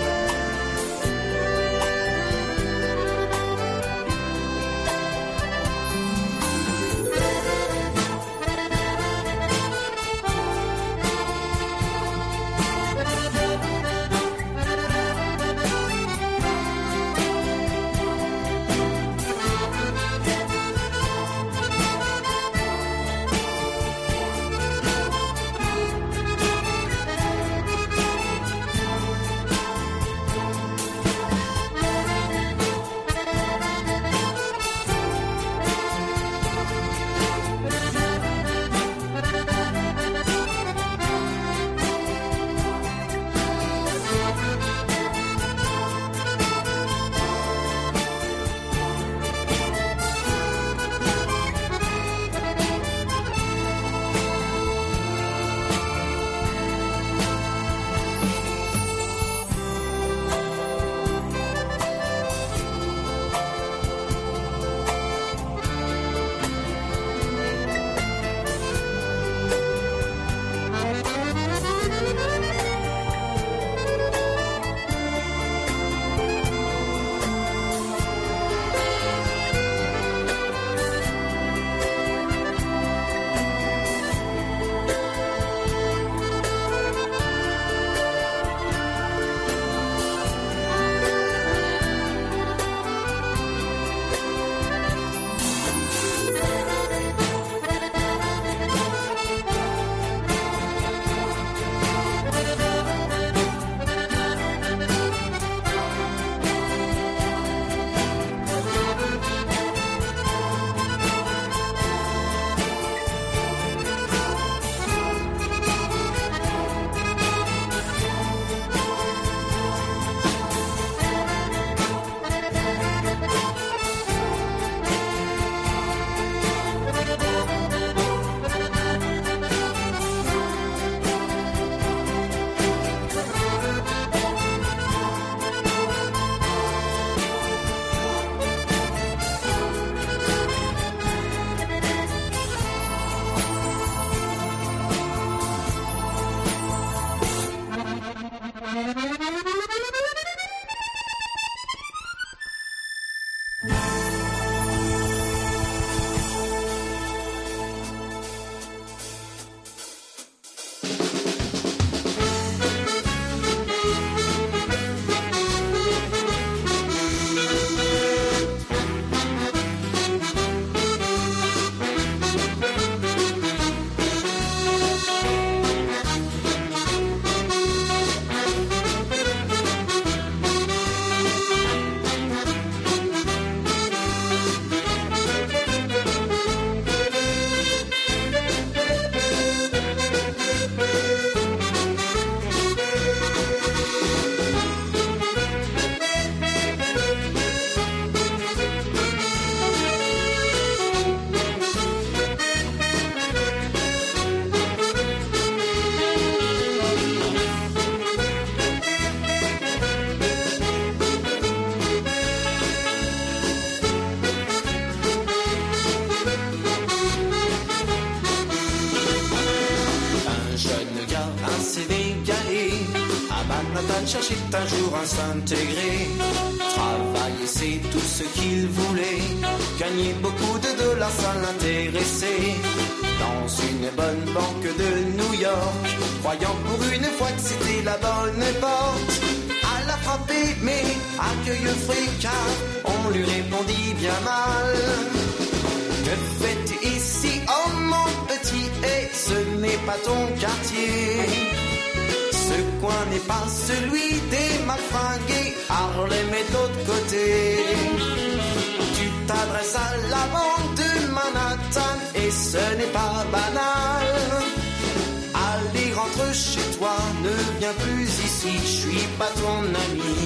cherchait un jour à s'intégrer. Travailler, c'est tout ce qu'il voulait. Gagner beaucoup de dollars, ça l'intéressait. Dans une bonne banque de New York, croyant pour une fois que c'était la bonne porte. À la frapper, mais accueil fricas, on lui répondit bien mal. Que fais-tu ici, oh mon petit, et ce n'est pas ton quartier. Ce coin n'est pas celui des malfringués, Harlem est de l'autre côté. Tu t'adresses à la banque de Manhattan et ce n'est pas banal. Allez, rentre chez toi, ne viens plus ici, je suis pas ton ami.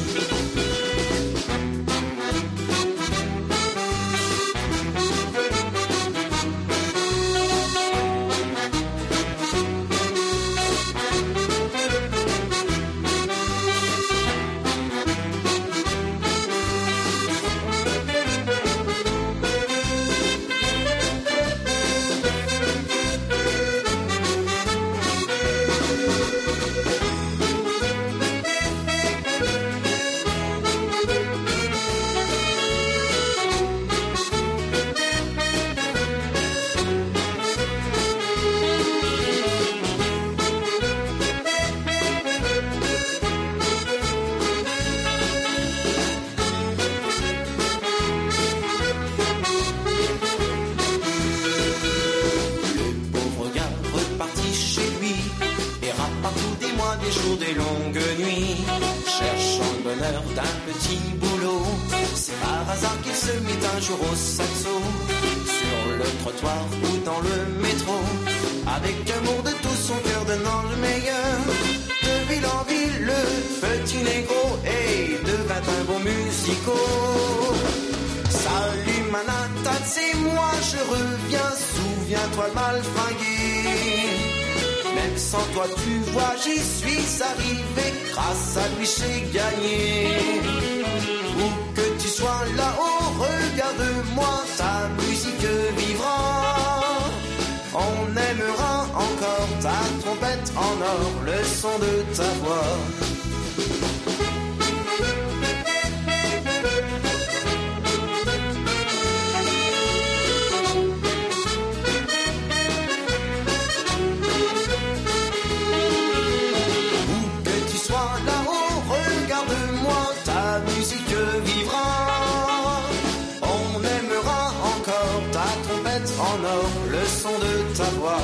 Des longues nuits, cherchant le bonheur d'un petit boulot. C'est par hasard qu'il se mit un jour au saxo, sur le trottoir ou dans le métro, avec amour de tout son cœur donnant le meilleur. De ville en ville, le petit négro et devint un bon musico. Salut Manhattan, c'est moi, je reviens, souviens-toi le malfringué. Même sans toi tu vois j'y suis arrivé, grâce à lui j'ai gagné. Où que tu sois là-haut, regarde-moi, ta musique vivra. On aimera encore ta trompette en or, le son de ta voix. En or, le son de ta voix.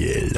Arc-en-Ciel.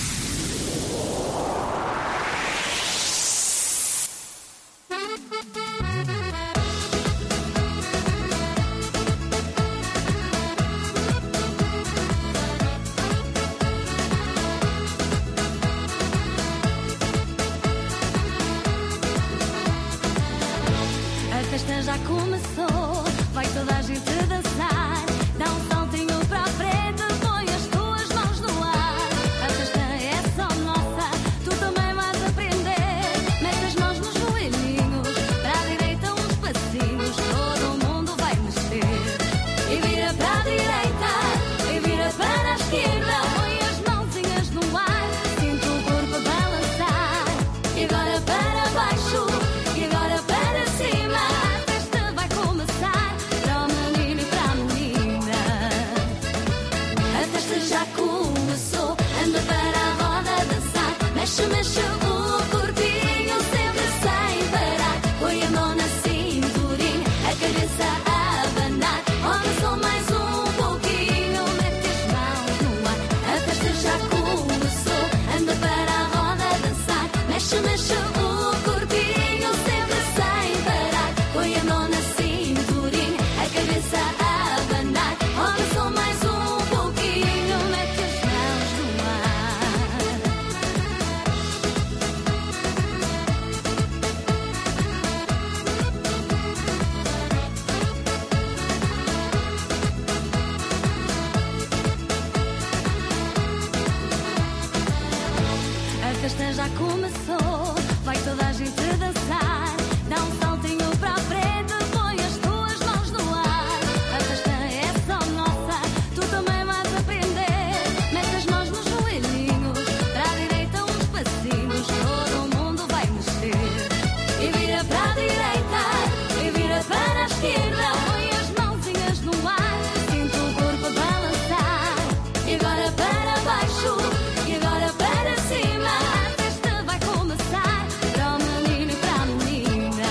A festa já começou, vai toda a gente dançar. Dá um saltinho para a frente, põe as tuas mãos no ar. A festa é só nossa, tu também vais aprender. Mete as mãos nos joelhinhos, para a direita uns passinhos, todo mundo vai mexer. E vira para a direita, e vira para a esquerda. Põe as mãozinhas no ar, sinto o corpo balançar. E agora para baixo, e agora para cima. A festa vai começar, para o menino e para a menina. A festa já começou, anda para a roda dançar. Mexe, mexe o corpinho, sempre sem parar. Põe a mão na cinturinha, a cabeça a abanar. Roda só mais um pouquinho, mete as mãos no ar. A festa já começou, anda para a roda dançar. Mexe, mexe o corpinho, sempre sem parar. Põe a mão na cinturinha, a cabeça a abanar. Roda só mais um pouquinho, mete as mãos no ar. A festa já começou, vai toda a gente dançar. Dá um saltinho para a frente, põe as tuas mãos no ar. A festa é só nossa, tu também vais aprender. Mete as mãos nos joelhinhos, para a direita uns passinhos, todo mundo vai mexer. E vira para a direita, e vira para a esquerda. Põe as mãozinhas no ar, sinto o corpo balançar. E agora para baixo, e agora para cima. A festa vai começar, para o menino e para a menina.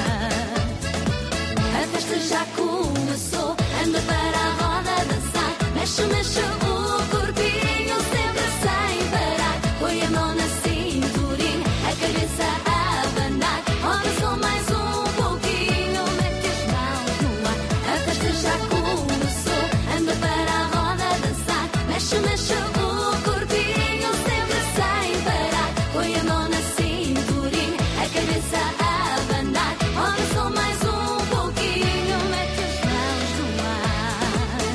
A festa já começou, anda para a roda dançar. Mexe, mexe o corpinho, sempre sem parar. Põe a mão na cinturinha, a cabeça a abanar. Roda só mais um pouquinho, mete as mãos no ar. A festa já começou, anda para a roda dançar. Mexe, mexe o corpinho, sempre sem parar. Põe a mão na cinturinha, a cabeça a abanar. Roda só mais um pouquinho, mete as mãos no ar.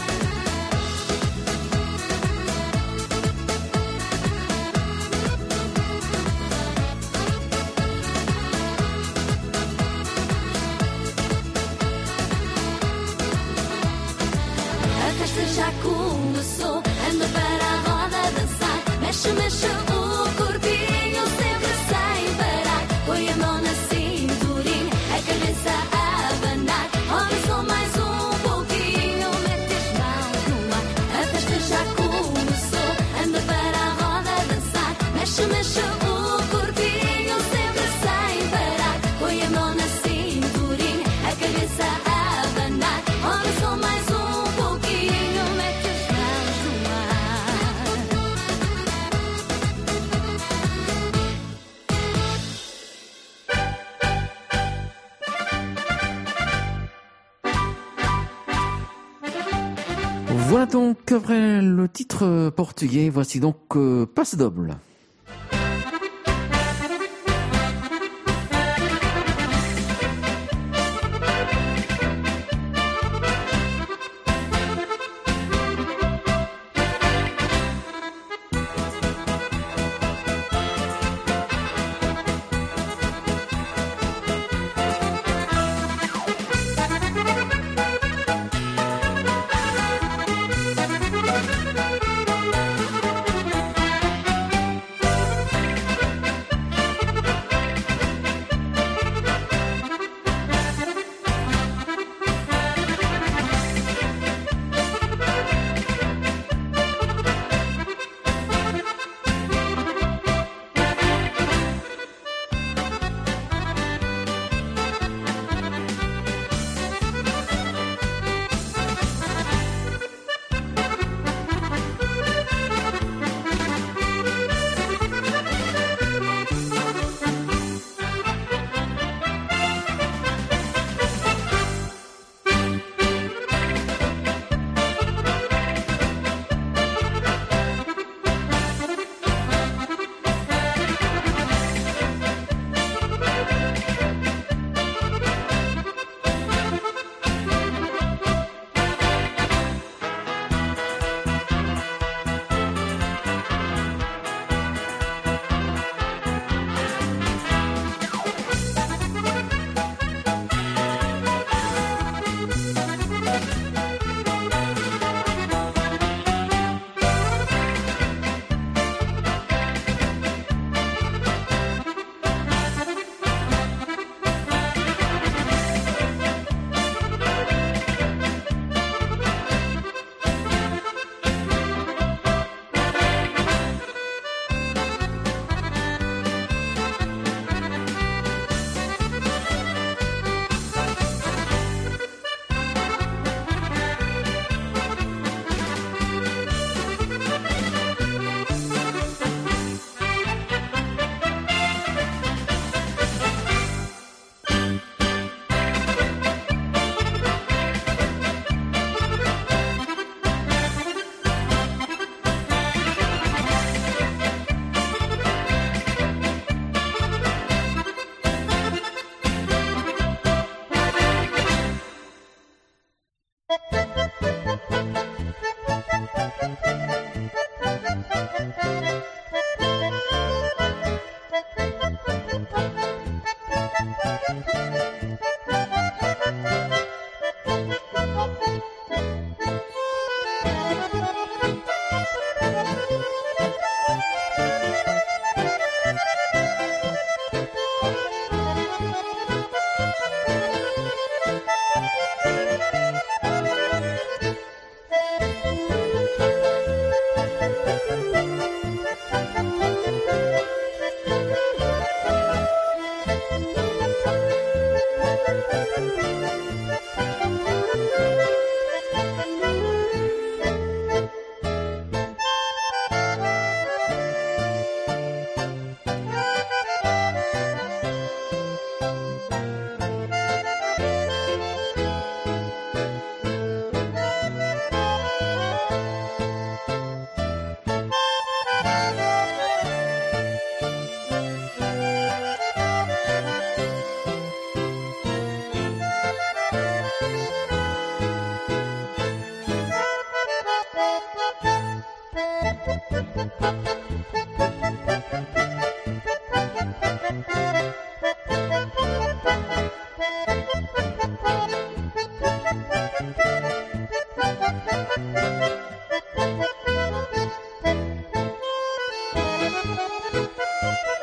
A festa já começou, anda para a roda dançar. Mexe, mexe o corpinho, sempre sem parar. Põe a mão na cinturinha, a cabeça a abanar. Roda só mais um pouquinho, mete as mãos no ar. A festa já começou, anda para a roda dançar. Mexe, mexe o corpinho, sempre sem parar. Põe a mão na cinturinha, a cabeça a abanar. Roda só mais um pouquinho, mete as mãos no ar. Voilà donc après le titre portugais, voici donc Passe Doble.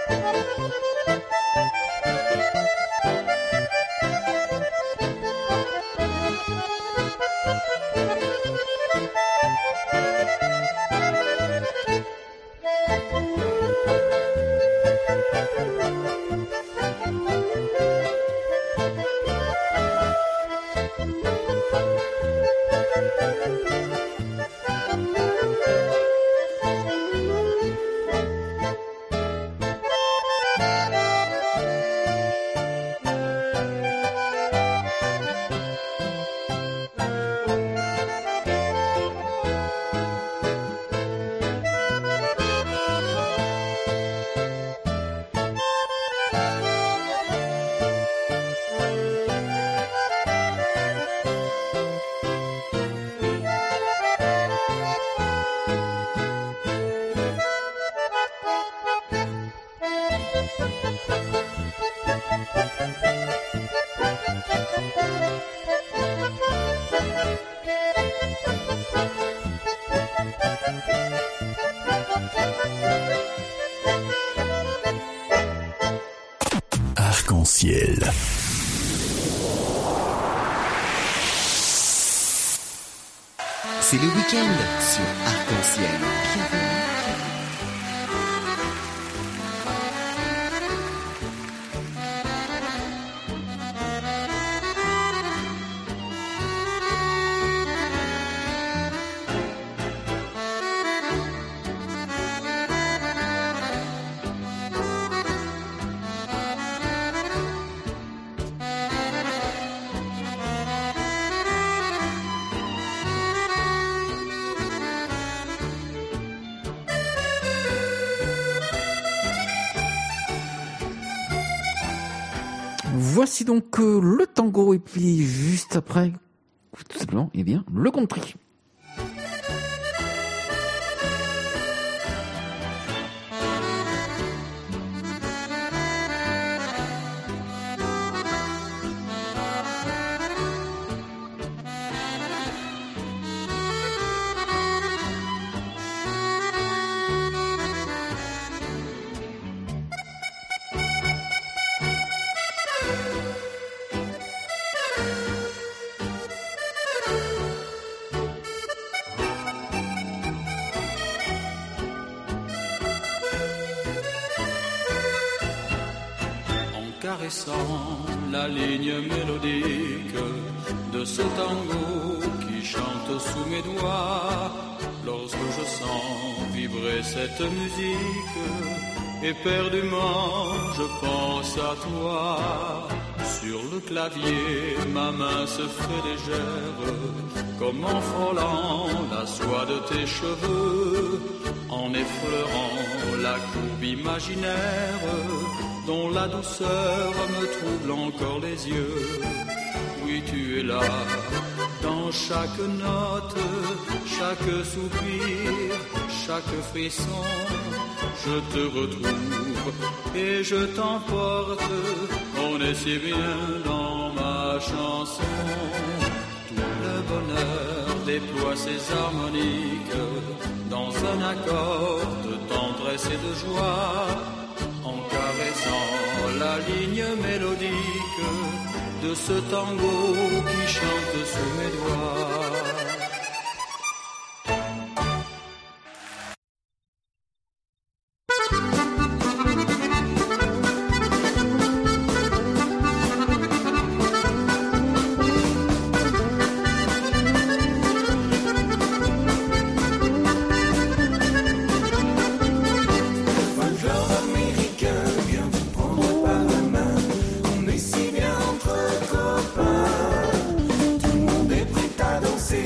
Arc-en-ciel. C'est le week-end sur Arc-en-ciel. Bienvenue. Voici donc le tango et puis juste après, tout simplement, eh bien, le country. Caressant la ligne mélodique de ce tango qui chante sous mes doigts, lorsque je sens vibrer cette musique, éperdument je pense à toi. Sur le clavier, ma main se fait légère, comme en frôlant la soie de tes cheveux, en effleurant la courbe imaginaire dont la douceur me trouble encore les yeux. Oui, tu es là, dans chaque note, chaque soupir, chaque frisson. Je te retrouve et je t'emporte, on est si bien dans ma chanson. Tout le bonheur déploie ses harmoniques dans un accord de tendresse et de joie, en caressant la ligne mélodique de ce tango qui chante sous mes doigts. Danser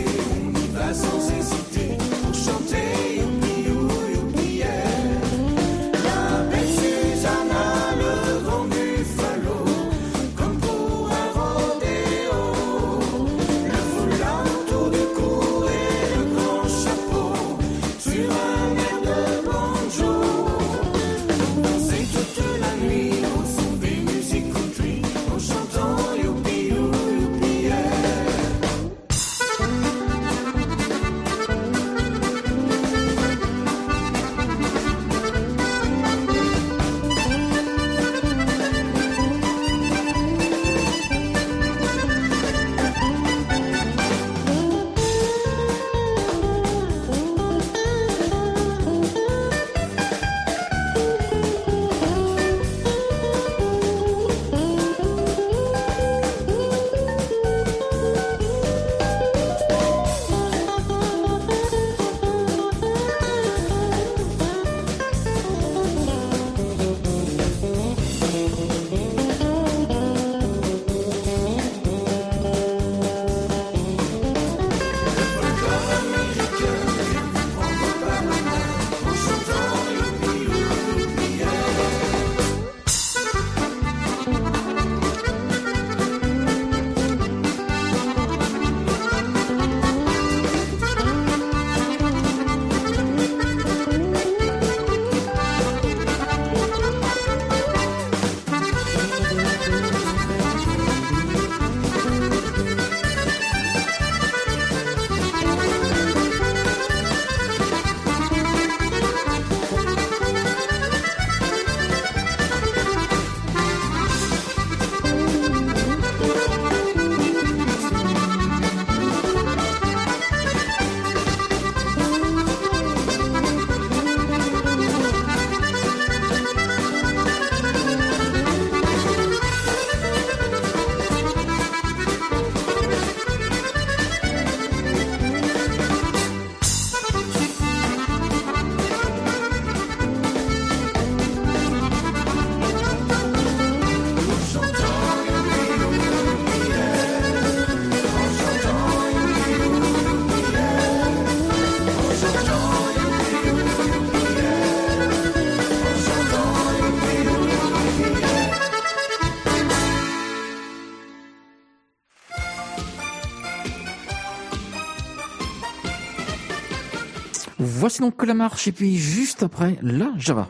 Voici donc la marche et puis juste après la Java.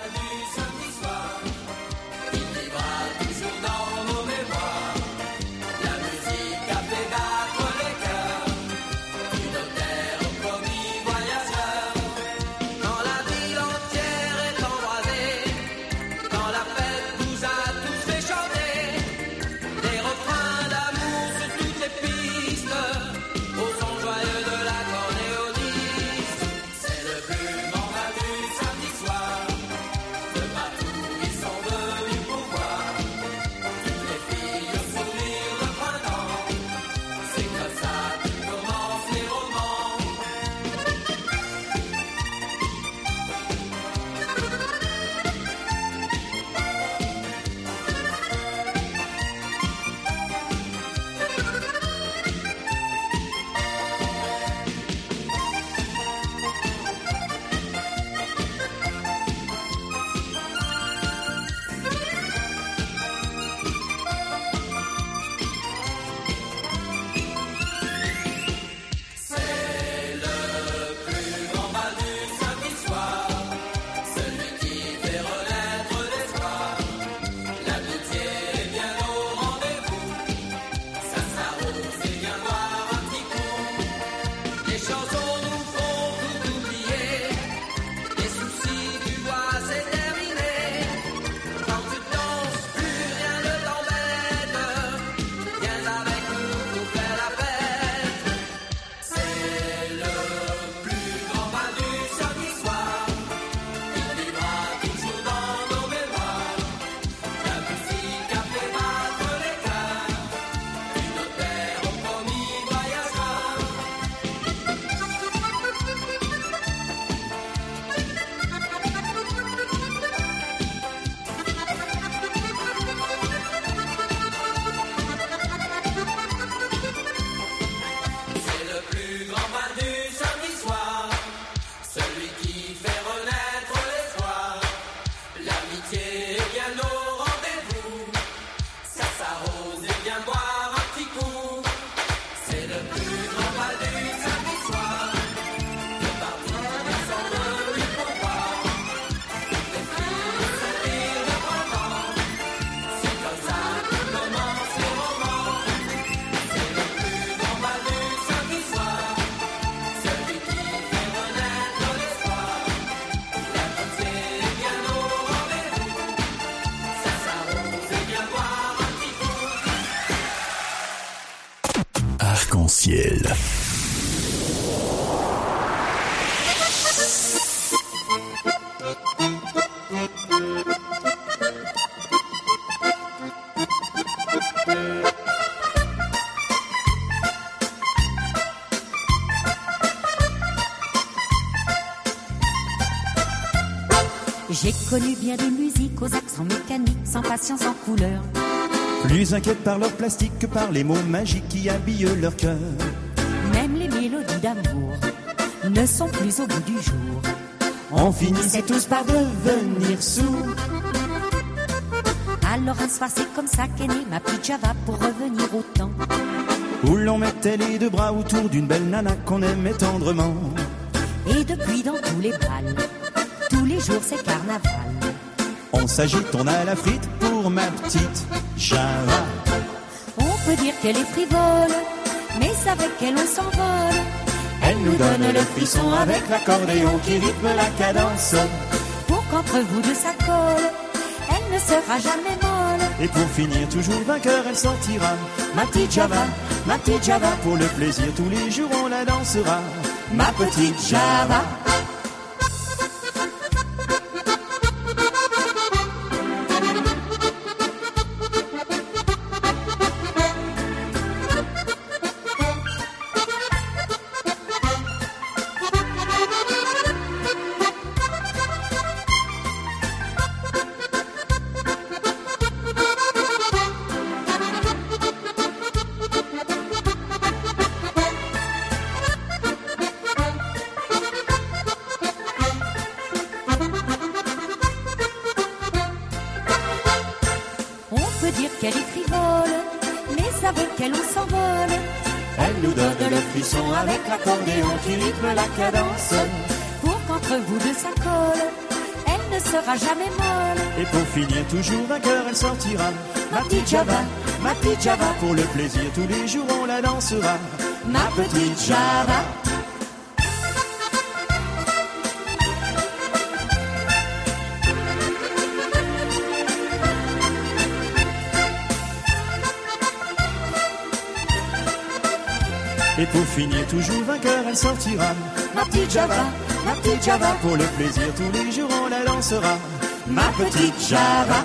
Arc-en-ciel. J'ai connu bien des musiques aux accents mécaniques, sans patience, sans couleur. Plus inquiètes par leur plastique que par les mots magiques qui habillent leur cœur. Même les mélodies d'amour ne sont plus au bout du jour. On finissait tous par devenir sourds. Alors un soir c'est comme ça qu'est née ma petite Java pour revenir au temps où l'on mettait les deux bras autour d'une belle nana qu'on aimait tendrement. Et depuis dans tous les bals, tous les jours c'est carnaval. On s'agite, on a la frite pour ma petite Java. On peut dire qu'elle est frivole, mais c'est avec elle on s'envole. Elle nous donne le frisson avec l'accordéon qui rythme la cadence. Pour qu'entre vous deux ça colle, elle ne sera jamais molle. Et pour finir toujours vainqueur, elle sortira ma petite Java, ma petite Java. Pour le plaisir tous les jours on la dansera, ma petite Java. entre vous deux ça colle, elle ne sera jamais molle. Et pour finir toujours vainqueur, elle sortira ma petite Java, ma petite Java. Pour le plaisir, tous les jours on la dansera, ma petite Java. Et pour finir toujours vainqueur, elle sortira ma petite Java, ma petite Java. Pour le plaisir, tous les jours on la dansera, ma petite Java.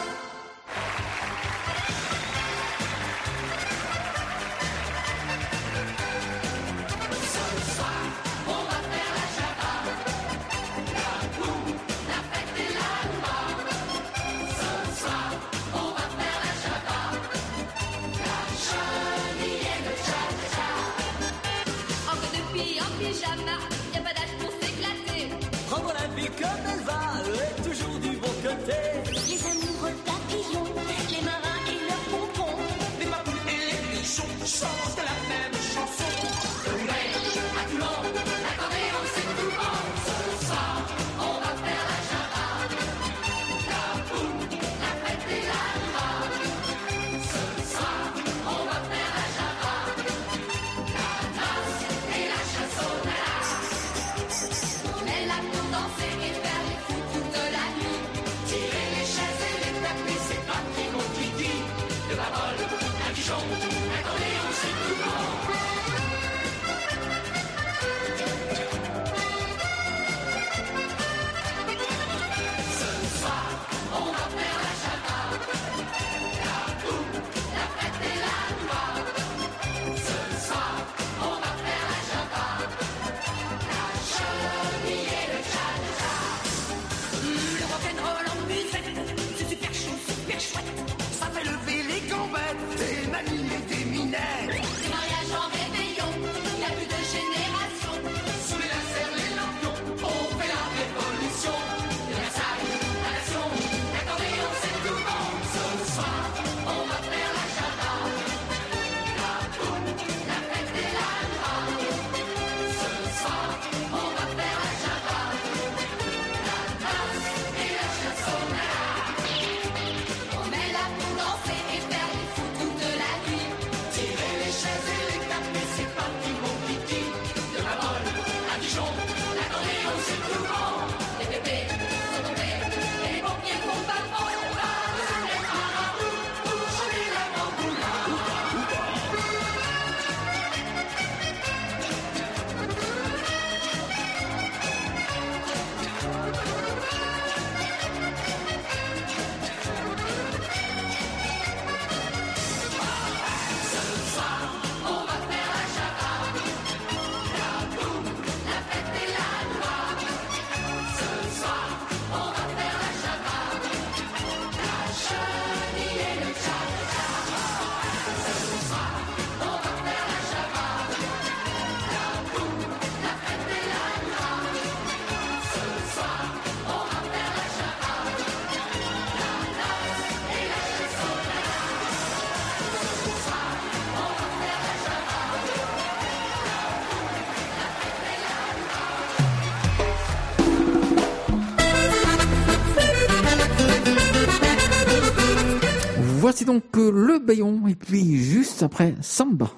Voici donc le Bayon, et puis juste après, Samba.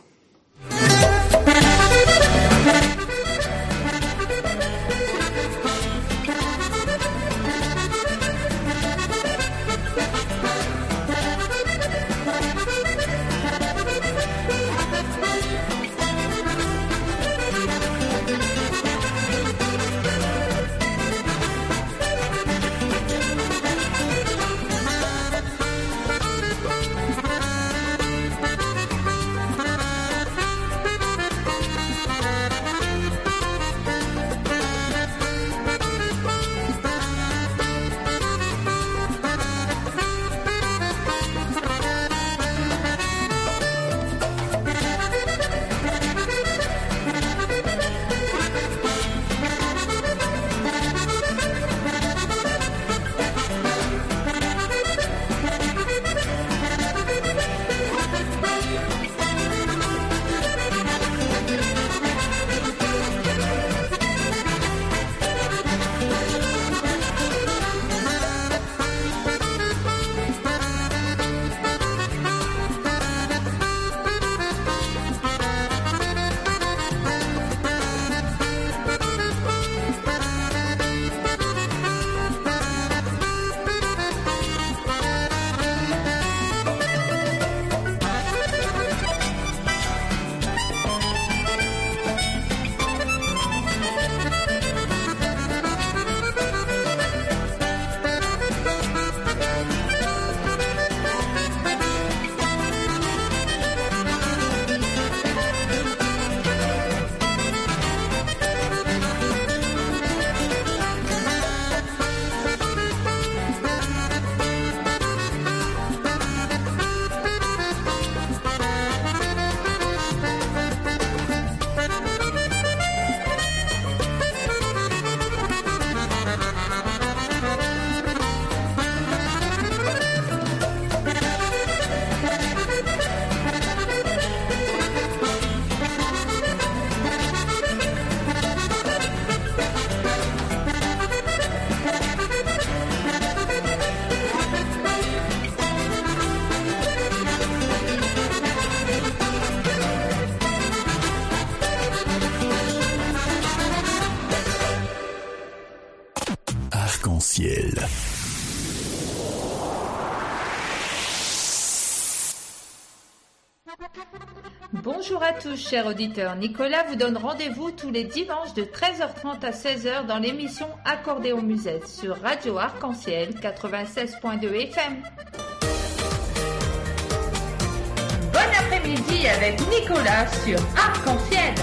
Bonjour à tous, chers auditeurs. Nicolas vous donne rendez-vous tous les dimanches de 13h30 à 16h dans l'émission Accordéon Musette sur Radio Arc-en-Ciel 96.2 FM. Bon après-midi avec Nicolas sur Arc-en-Ciel.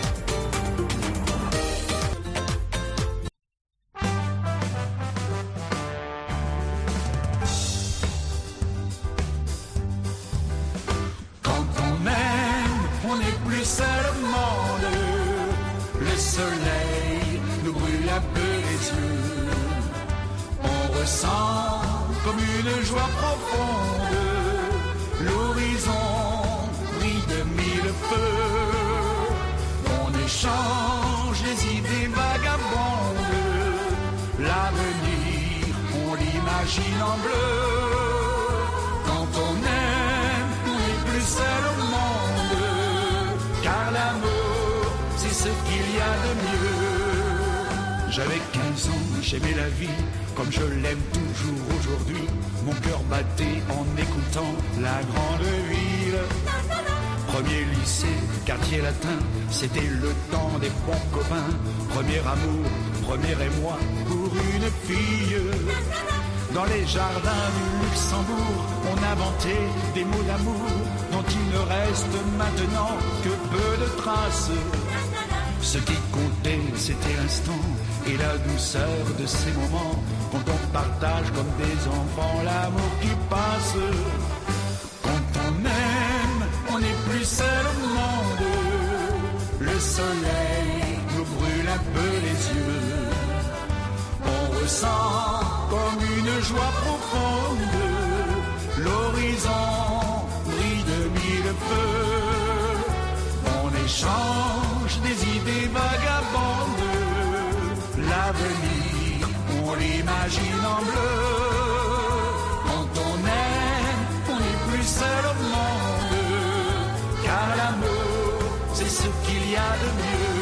Comme une joie profonde, l'horizon brille de mille feux. On échange les idées vagabondes, l'avenir on l'imagine en bleu. Quand on aime, on n'est plus seul au monde, car l'amour c'est ce qu'il y a de mieux. J'avais 15 ans, j'aimais la vie comme je l'aime toujours aujourd'hui. Mon cœur battait en écoutant la grande ville. Premier lycée, quartier latin, c'était le temps des bons copains. Premier amour, premier émoi pour une fille. Dans les jardins du Luxembourg, on inventait des mots d'amour dont il ne reste maintenant que peu de traces. Ce qui comptait, c'était l'instant et la douceur de ces moments quand on partage comme des enfants l'amour qui passe. Quand on aime, on n'est plus seul au monde. Le soleil nous brûle un peu les yeux. On ressent comme une joie profonde. L'horizon brille de mille feux. On échange des idées vagabondes. L'avenir, on l'imagine en bleu. Quand on aime, on n'est plus seul au monde. Car l'amour, c'est ce qu'il y a de mieux.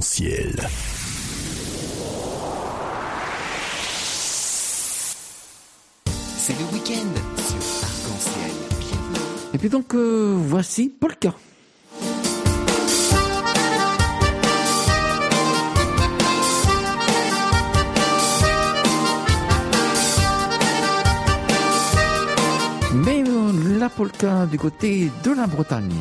Arc-en-Ciel. C'est le week-end sur Arc-en-Ciel. Bienvenue. Et puis donc, voici Polka. Mais la polka du côté de la Bretagne.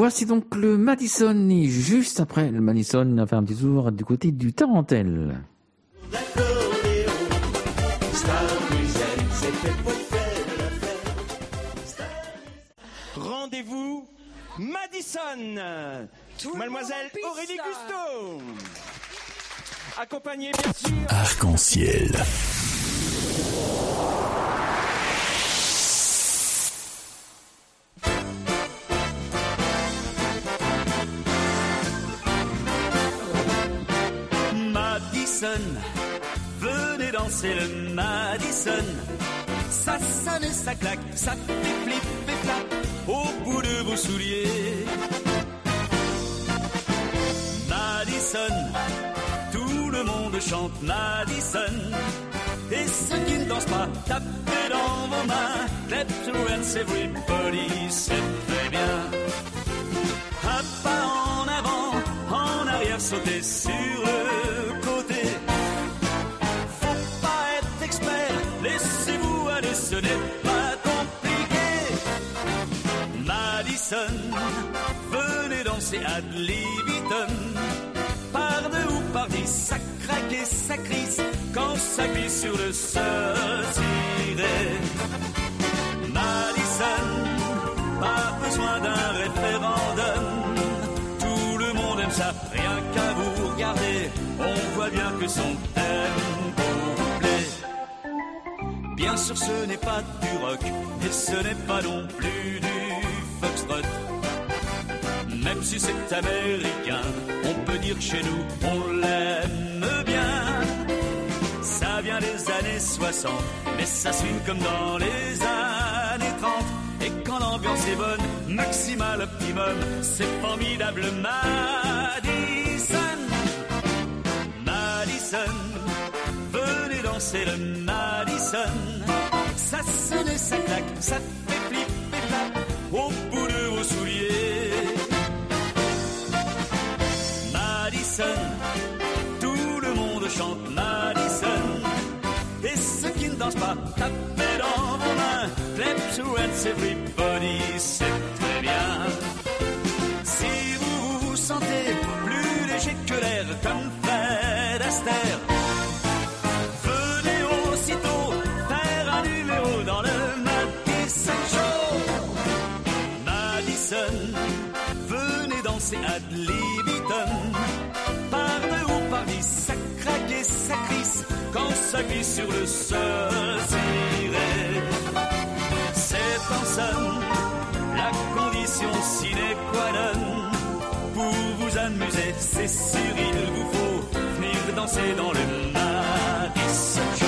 Voici donc le Madison et juste après le Madison, on va faire un petit tour du côté du Tarentelle. Rendez-vous Madison. Mademoiselle Aurélie Gusto, accompagnée bien sûr Arc-en-ciel. Madison, venez danser le Madison. Ça sonne et ça claque, ça fait flip et flap au bout de vos souliers. Madison, tout le monde chante Madison. Et ceux qui ne dansent pas, tapez dans vos mains. Clap your hands everybody, c'est très bien. Un pas en avant, en arrière, sautez sur le côté. Faut pas être expert, laissez-vous aller, ce n'est pas compliqué. Madison, venez danser ad libitum. Par deux ou par dix, ça craque et ça crisse quand ça glisse sur le sol tiré. Madison, pas besoin d'un référendum. Tout le monde aime ça, rien qu'à vous regarder. On voit bien que son thème vous plaît. Bien sûr, ce n'est pas du rock, et ce n'est pas non plus du foxtrot. Même si c'est américain, on peut dire que chez nous, on l'aime bien. Ça vient des années 60, mais ça swing comme dans les années 30. Et quand l'ambiance est bonne, maximal optimum, c'est formidable. Madison, Madison, venez danser le Madison. Ça sonne et ça claque, ça fait flip et flap au bout de vos souliers. Madison, tout le monde chante Madison. Et ceux qui ne dansent pas, tapez dans vos mains. Clap your hands everybody, c'est très bien. Si vous vous sentez plus léger que l'air, comme Fred Astaire, venez aussitôt faire un numéro dans le Madison Show. Madison, venez danser ad libitum. Par deux ou par dix, ça craque et ça crisse quand ça glisse sur le sol ciré. C'est en somme la condition sine qua non. Pour vous amuser, c'est sûr, il vous faut venir danser dans le Madison Show.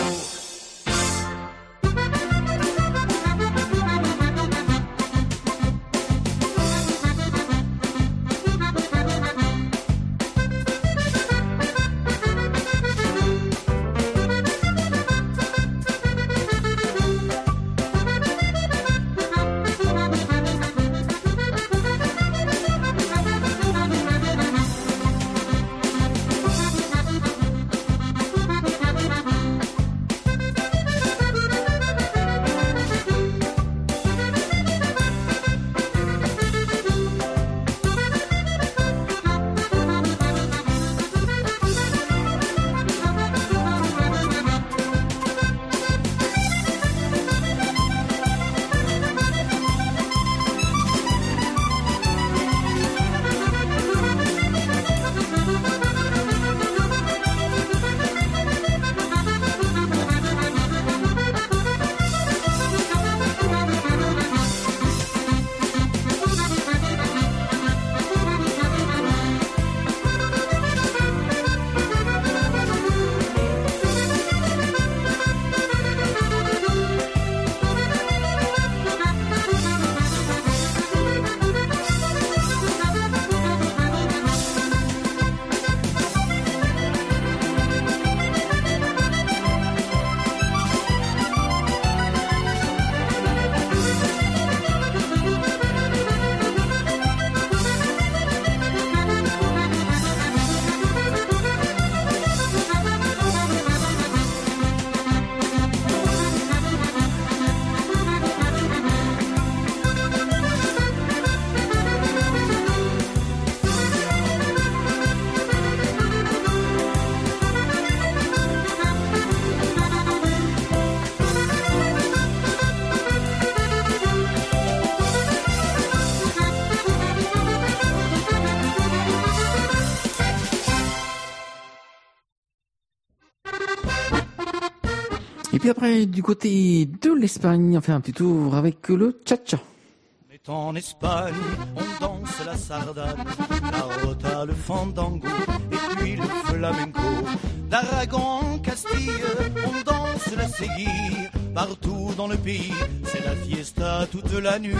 Et puis après, du côté de l'Espagne, on fait un petit tour avec le cha-cha. En Espagne, on danse la sardane, la rota, le fandango, et puis le flamenco. D'Aragon en Castille, on danse la séguille. Partout dans le pays, c'est la fiesta toute la nuit.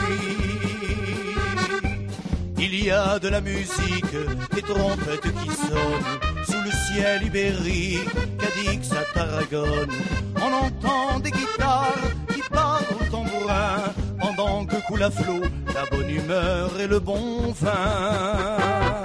Il y a de la musique, des trompettes qui sonnent sous le ciel ibérique, Cadix à Tarragone. On entend des guitares qui parlent au tambourin, pendant que coule à flot la bonne humeur et le bon vin.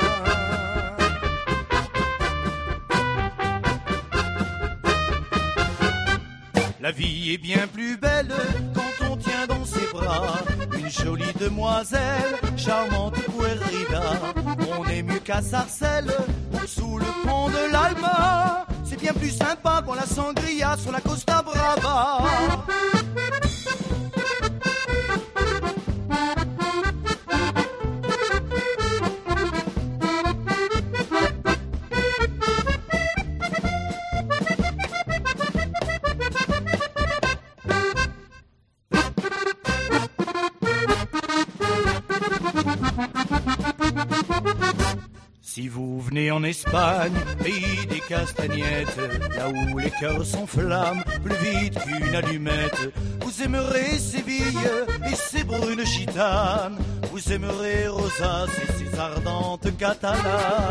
La vie est bien plus belle quand on tient dans ses bras une jolie demoiselle, charmante puerrida. On est mieux qu'à Sarcelles ou sous le pont de l'Alma. C'est bien plus sympa pour la sangria sur la Costa Brava. Si vous venez en Espagne, pays des castagnettes, là où les cœurs s'enflamment plus vite qu'une allumette, vous aimerez Séville et ses brunes gitanes, vous aimerez Rosas et ses ardentes catalanes.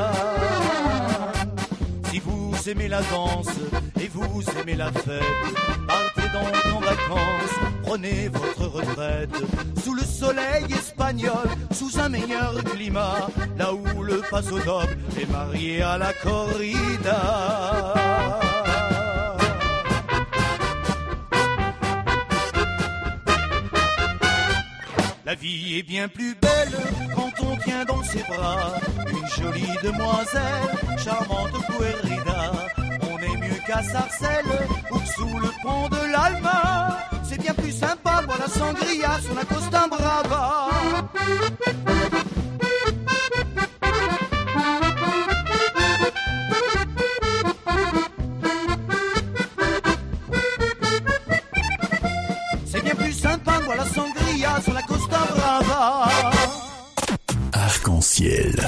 Si vous aimez la danse et vous aimez la fête, partez donc en vacances, prenez votre retraite sous le soleil espagnol, sous un meilleur climat, là où le paso doble est marié à la corrida. La vie est bien plus belle quand on tient dans ses bras une jolie demoiselle, charmante puerrida. On est mieux qu'à Sarcelles ou sous le pont de l'Alma. C'est bien plus sympa, boire la sangria sur la Costa Brava. C'est bien plus sympa, boire la sangria sur la Costa Brava. Arc-en-ciel.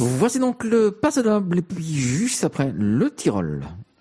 Voici donc le Paso Doble et puis juste après le Tyrol.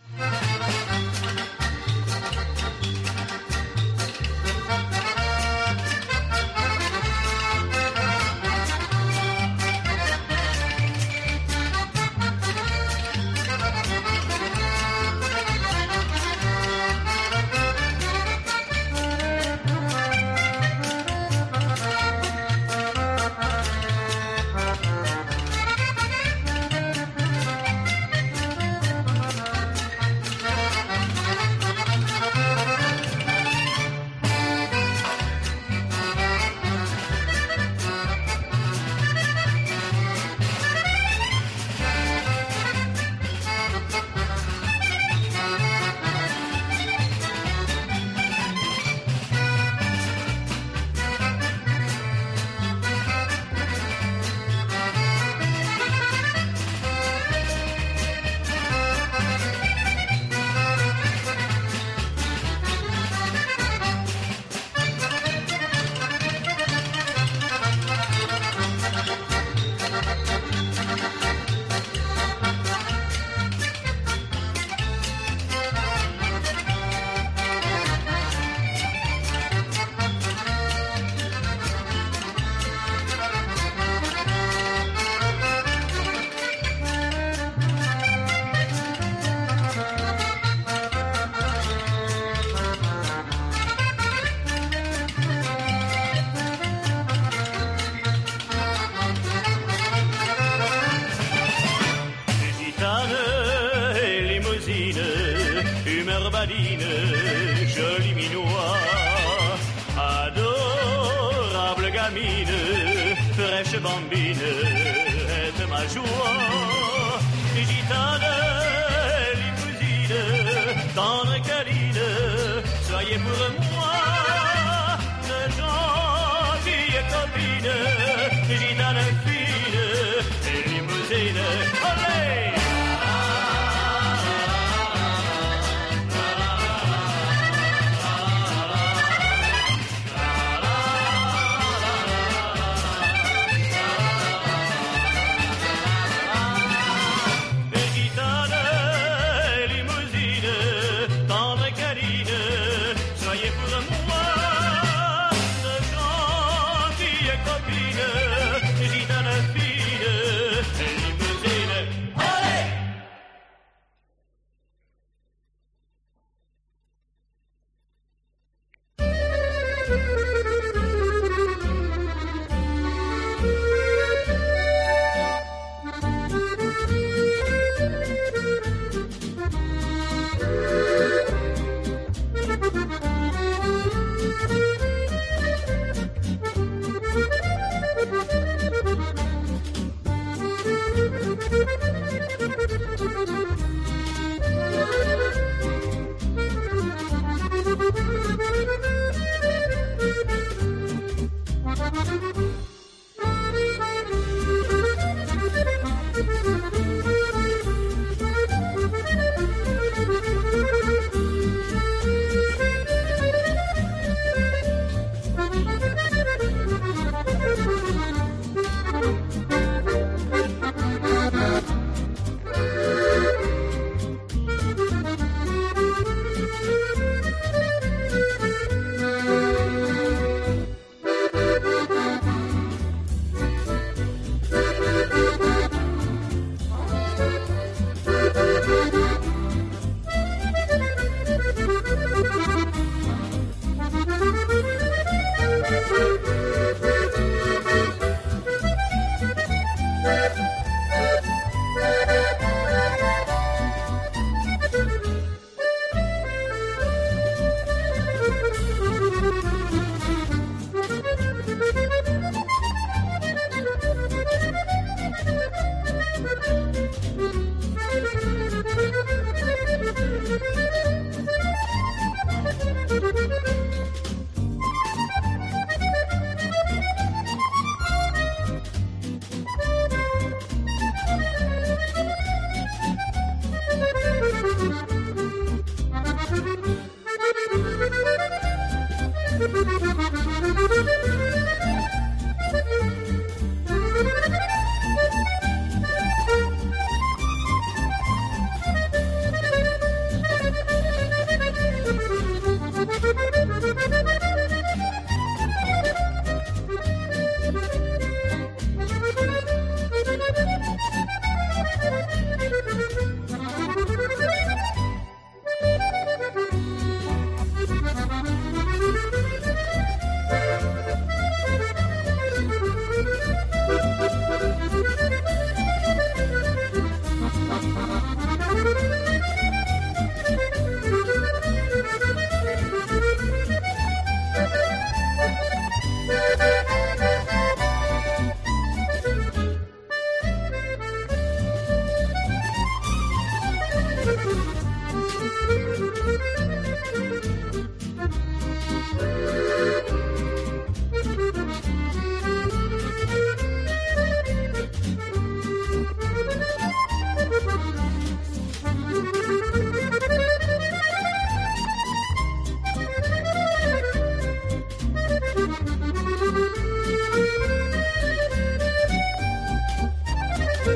Jolie minois, adorable gamine, fraîche bambine, est ma joie. Gitane, limousine, tendre câline, soyez pour moi de gentilles copines. Gitane fine et limousine, olé!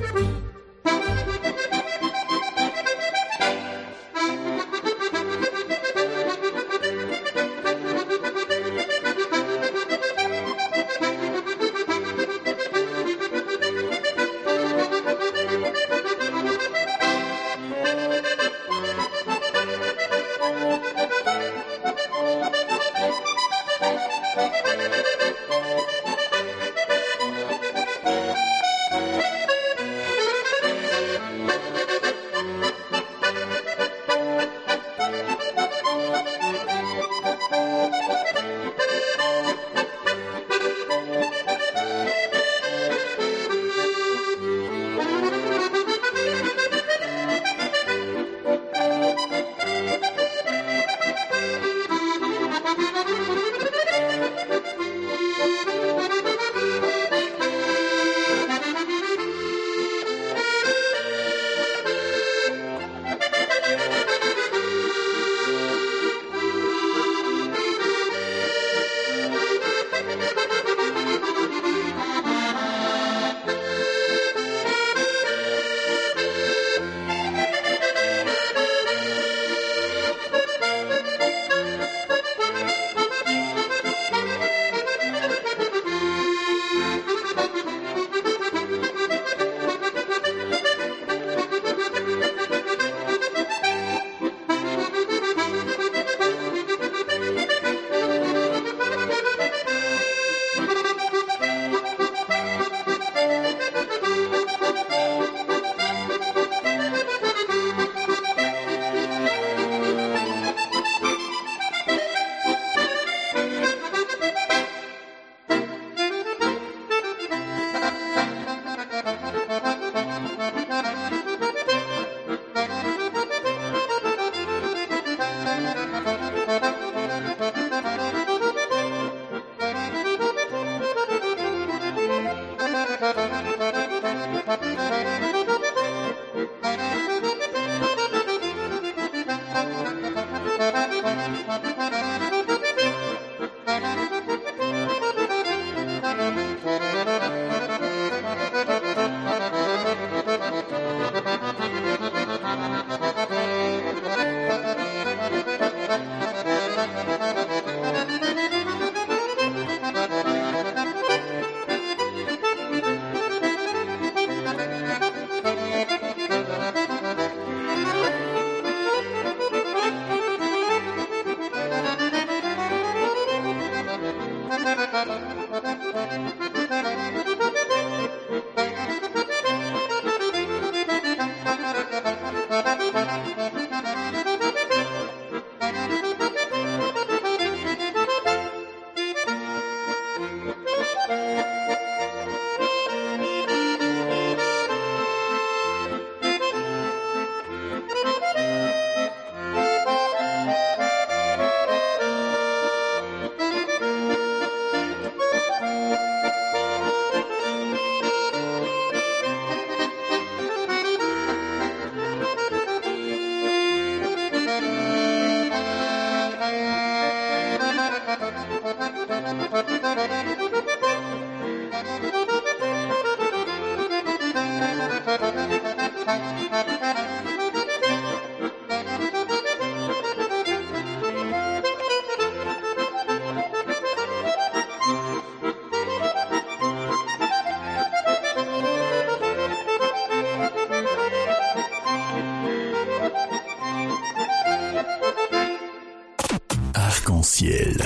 Arc-en-ciel.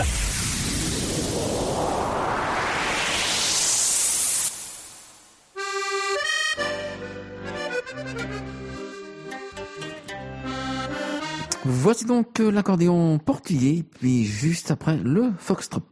Voici donc l'accordéon portugais, puis juste après le foxtrot.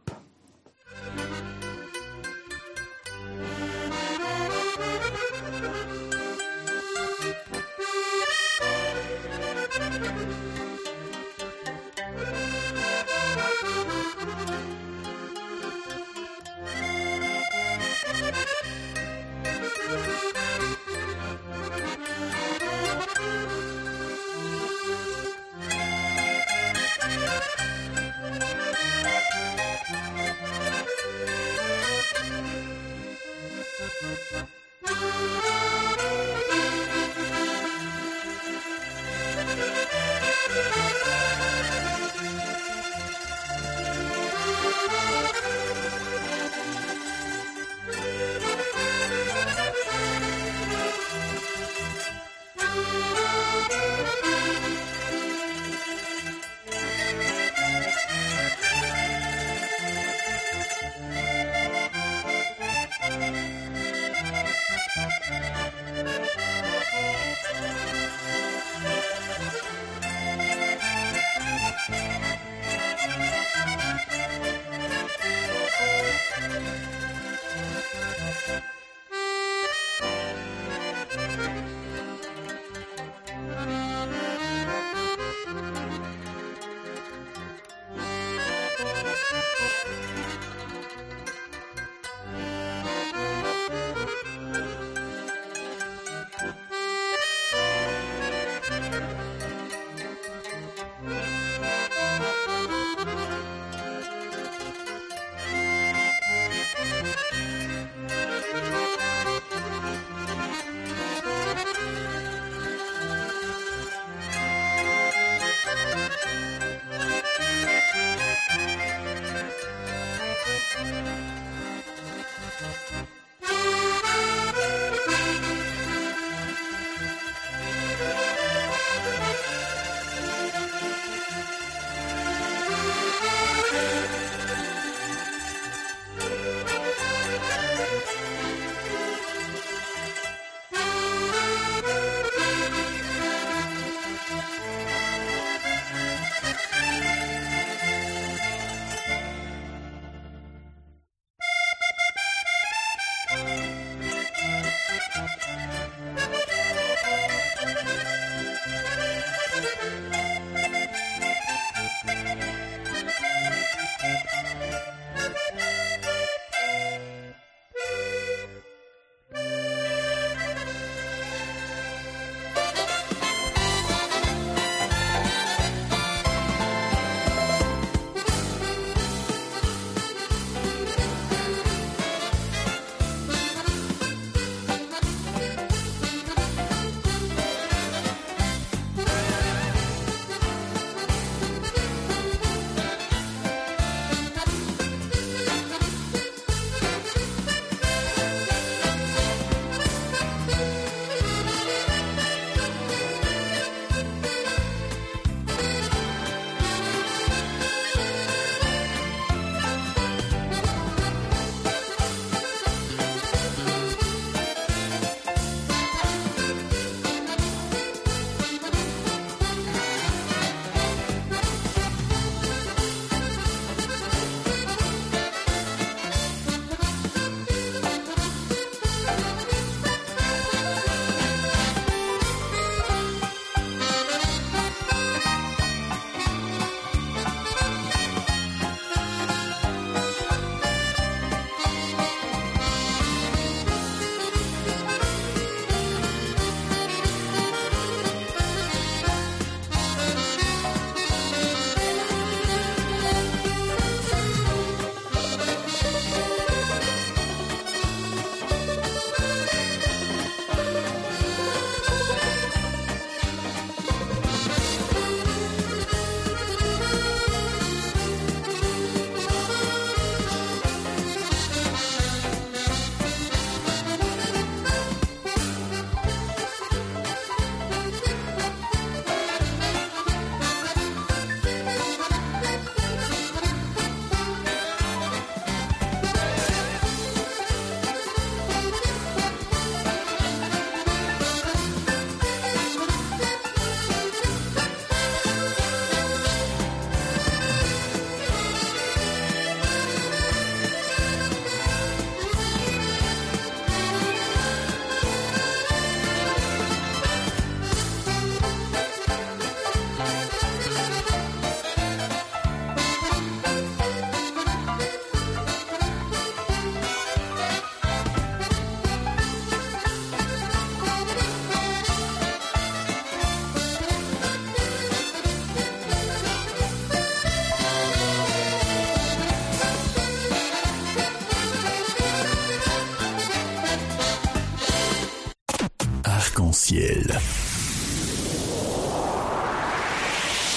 Arc-en-ciel.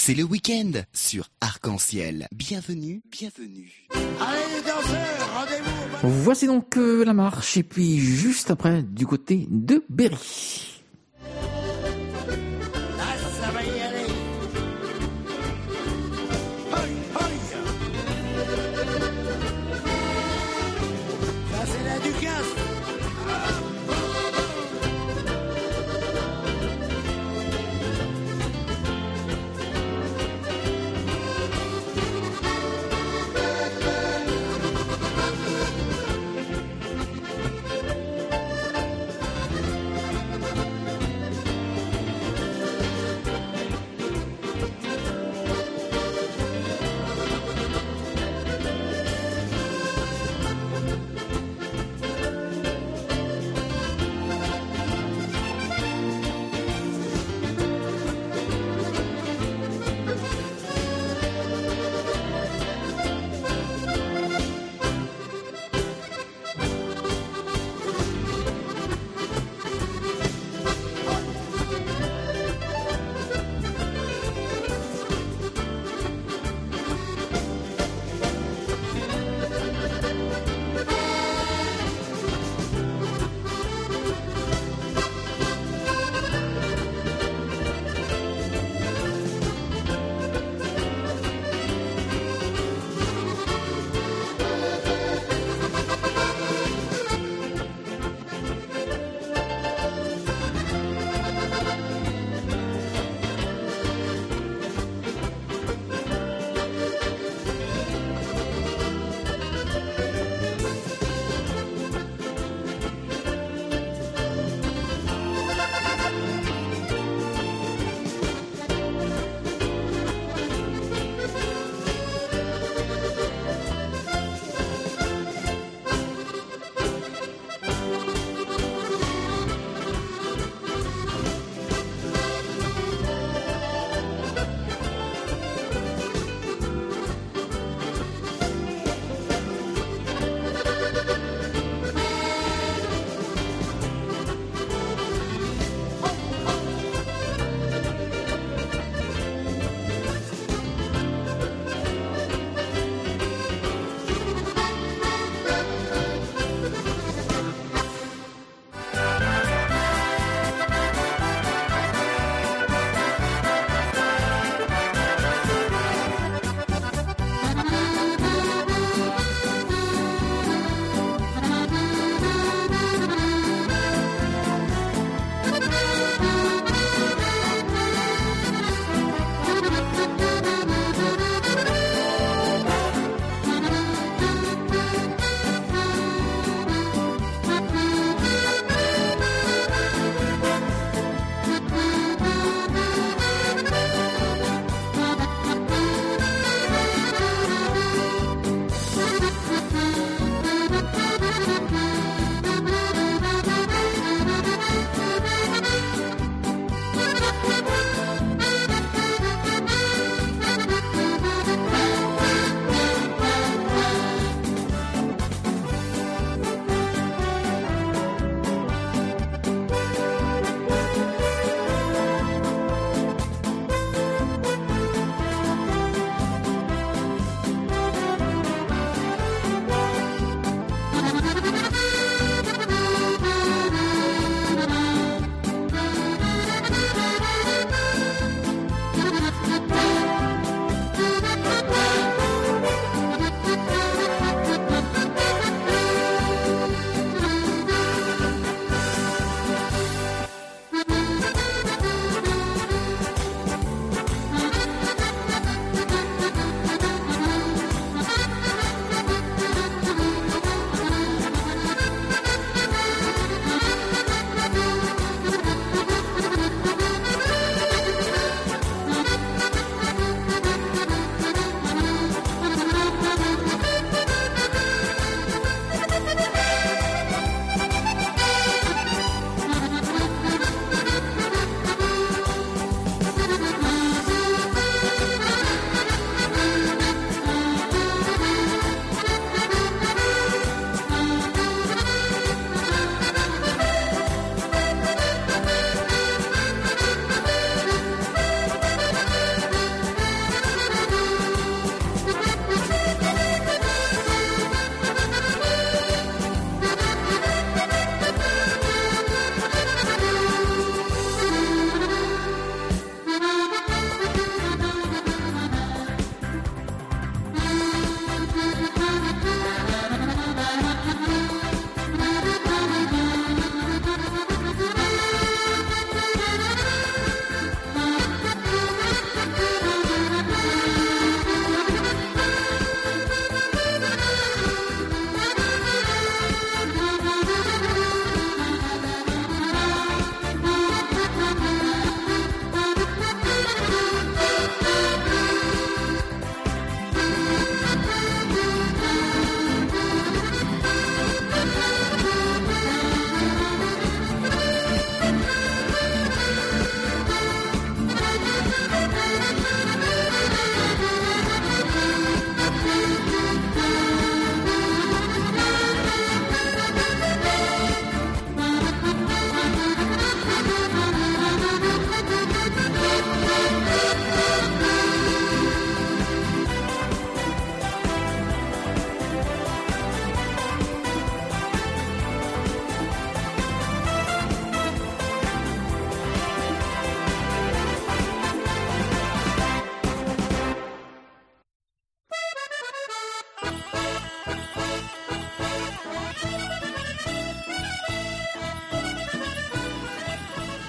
c'est le week-end sur Arc-en-Ciel. Bienvenue, bienvenue. Allez les danseurs, rendez-vous. Voici donc la marche, et puis juste après, du côté de Berry. Là, ça va y aller. Hoi, hoi. Ça, c'est la Ducasse.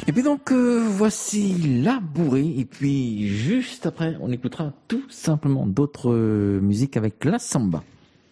Et puis donc, voici La Bourrée. Et puis, juste après, on écoutera tout simplement d'autres musiques avec la samba.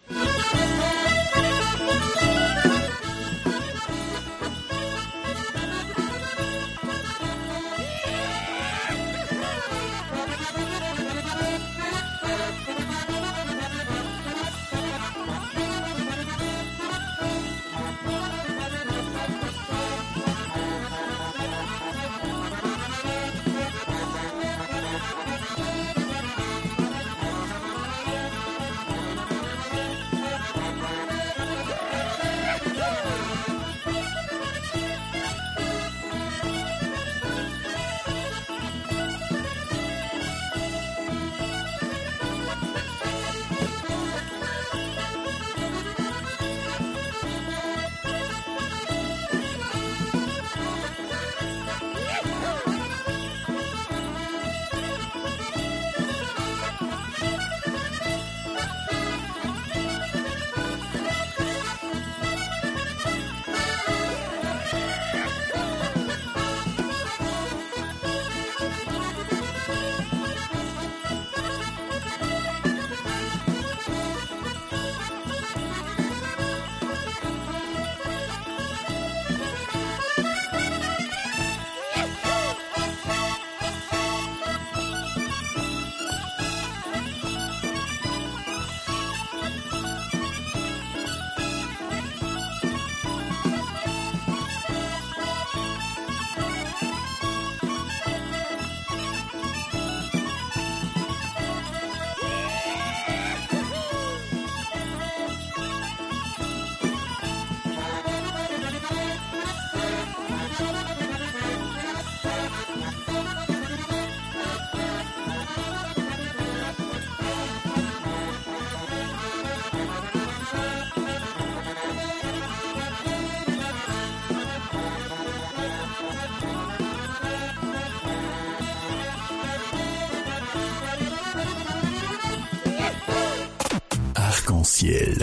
Arc-en-ciel.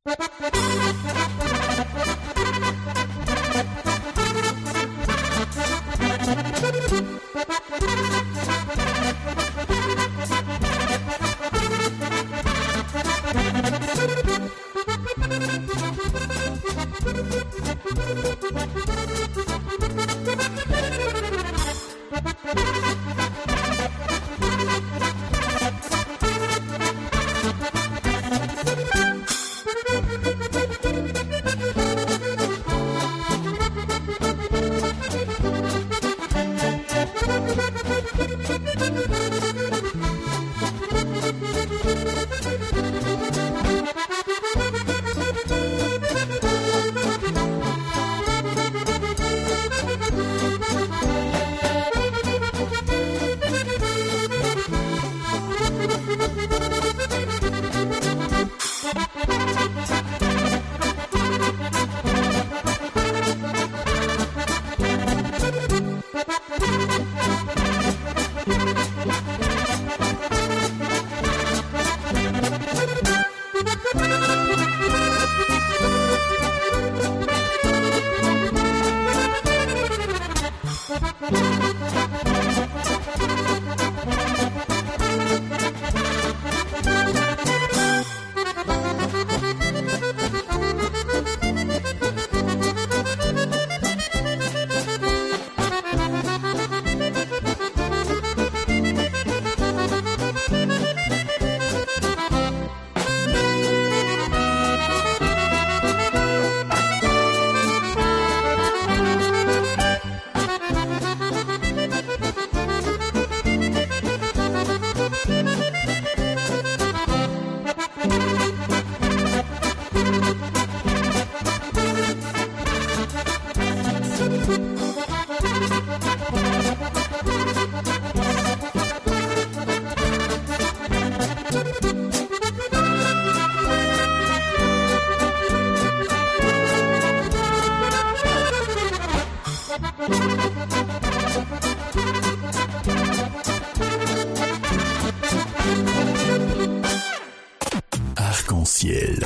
Arc-en-ciel.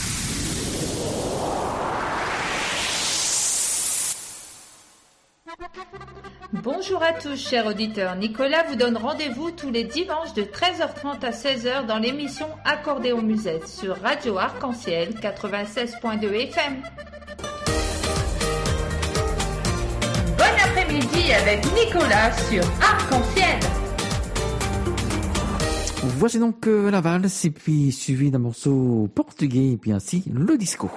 Bonjour à tous, chers auditeurs. Nicolas vous donne rendez-vous tous les dimanches de 13h30 à 16h dans l'émission Accordéon Musette sur Radio Arc-en-ciel 96.2 FM. Bon après-midi avec Nicolas sur Arc-en-ciel. Voici donc la valse, et puis suivi d'un morceau portugais, et puis ainsi le disco.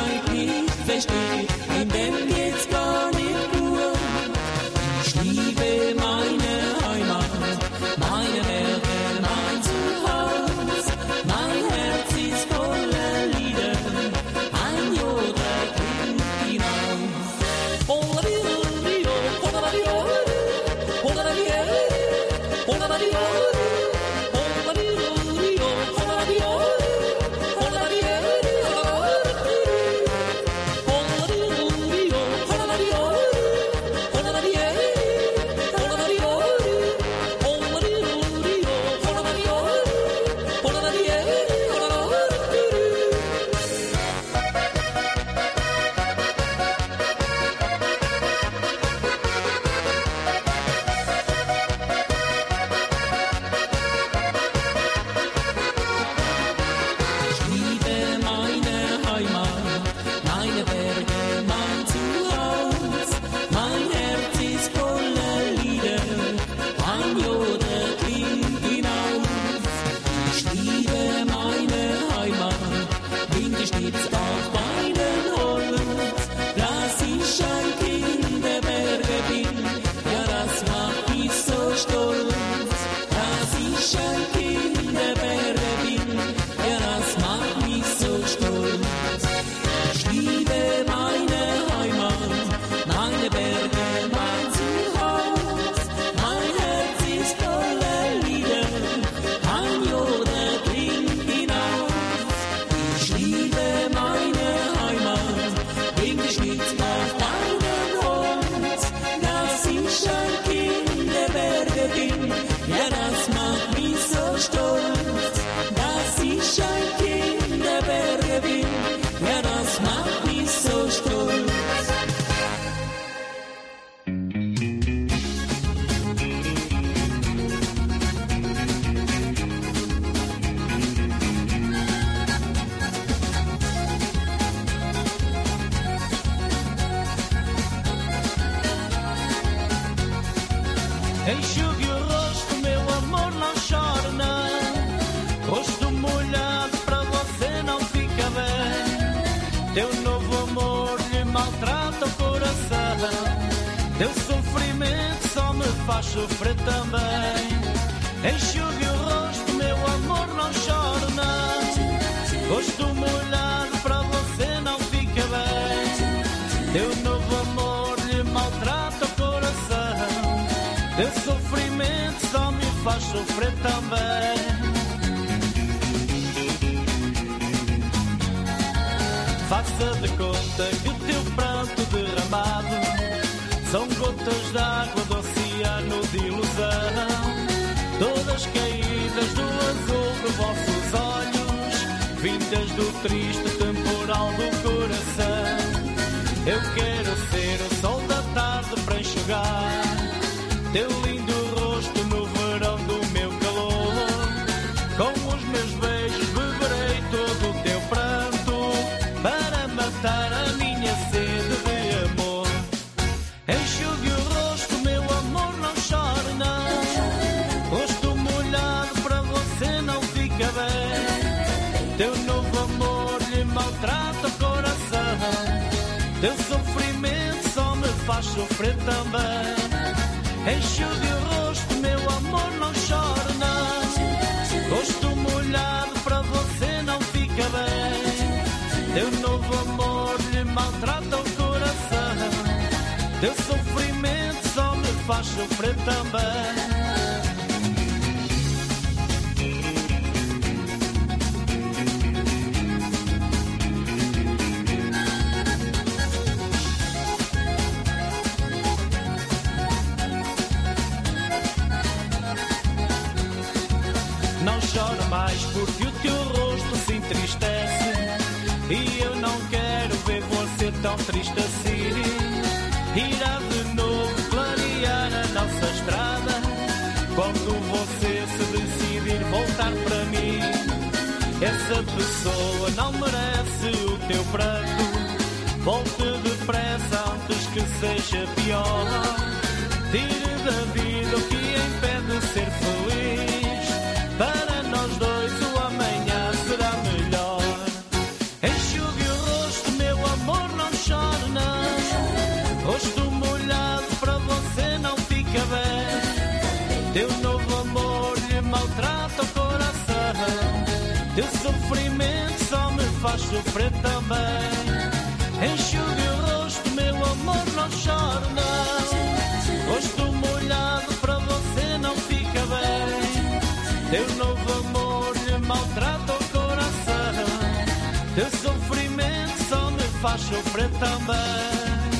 Zeit nicht versteht, in dem geht's gar nicht gut. Ich liebe meine Heimat, meine Berge, mein Zuhause. Mein Herz ist voller Lieder, ein Jodler klingt hinaus. Enxugue o rosto, meu amor, não chore não. Rosto molhado para você não fica bem. Teu novo amor lhe maltrata o coração. Teu sofrimento só me faz sofrer também. Enxugue o rosto, meu amor, não chore não. Rosto molhado para você não fica bem. Teu novo amor lhe maltrata o coração. Teu sofrimento só me faz sofrer também. Faça de conta que o teu pranto derramado são gotas d'água do oceano de ilusão, todas caídas do azul dos vossos olhos, vindas do triste temporal do coração. Eu quero ser o sol da tarde para enxugar teu lindo rosto no verão do meu calor. Com os meus beijos beberei todo o teu pranto para matar a minha sede de amor. Enxugue o rosto, meu amor, não chore não. Rosto molhado para você não fica bem. Teu novo amor lhe maltrata o coração. Teu sofrimento só me faz sofrer também. Enxugue o rosto, meu amor, não chore não. Rosto molhado para você não fica bem. Teu novo amor lhe maltrata o coração. Teu sofrimento só me faz sofrer também. Não chora mais porque o teu rosto se entristece, e eu não quero ver você tão triste assim. Irá de novo clarear a nossa estrada quando você se decidir voltar para mim. Essa pessoa não merece o teu pranto. Volte depressa antes que seja pior. Tire da vida o que impede de ser feliz. Para nós dois o amanhã será melhor. Enxugue o rosto, meu Teu novo amor lhe maltrata o coração. Teu sofrimento só me faz sofrer também. Enxugue o rosto, meu amor, não chore não. Rosto molhado para você não fica bem. Teu novo amor lhe maltrata o coração. Teu sofrimento só me faz sofrer também.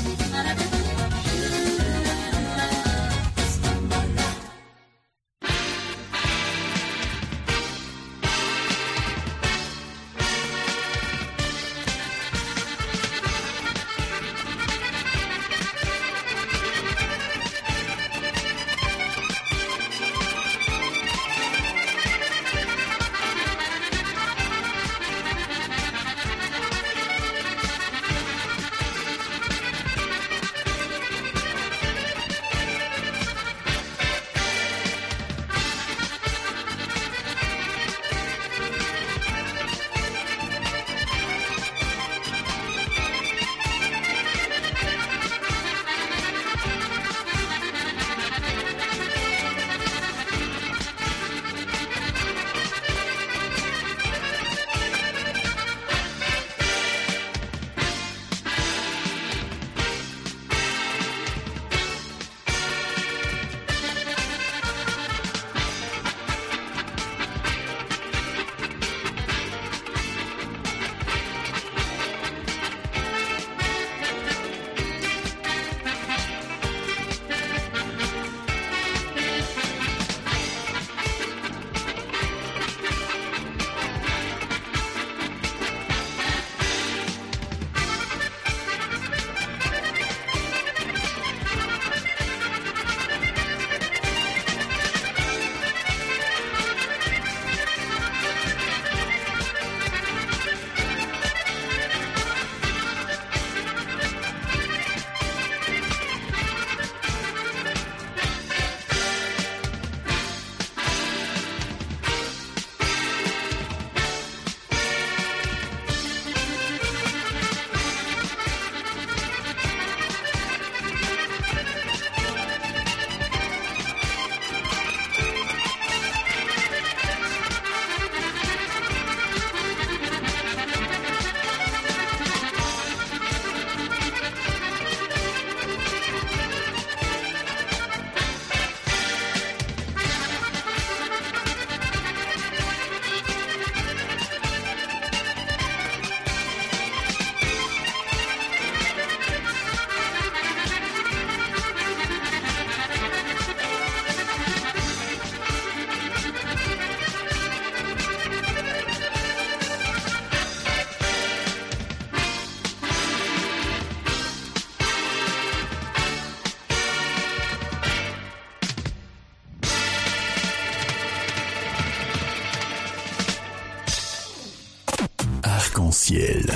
Arc-en-ciel.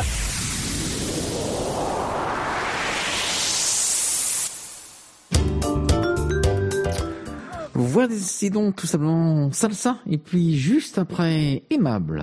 Voici donc tout simplement Salsa et puis juste après Aimable.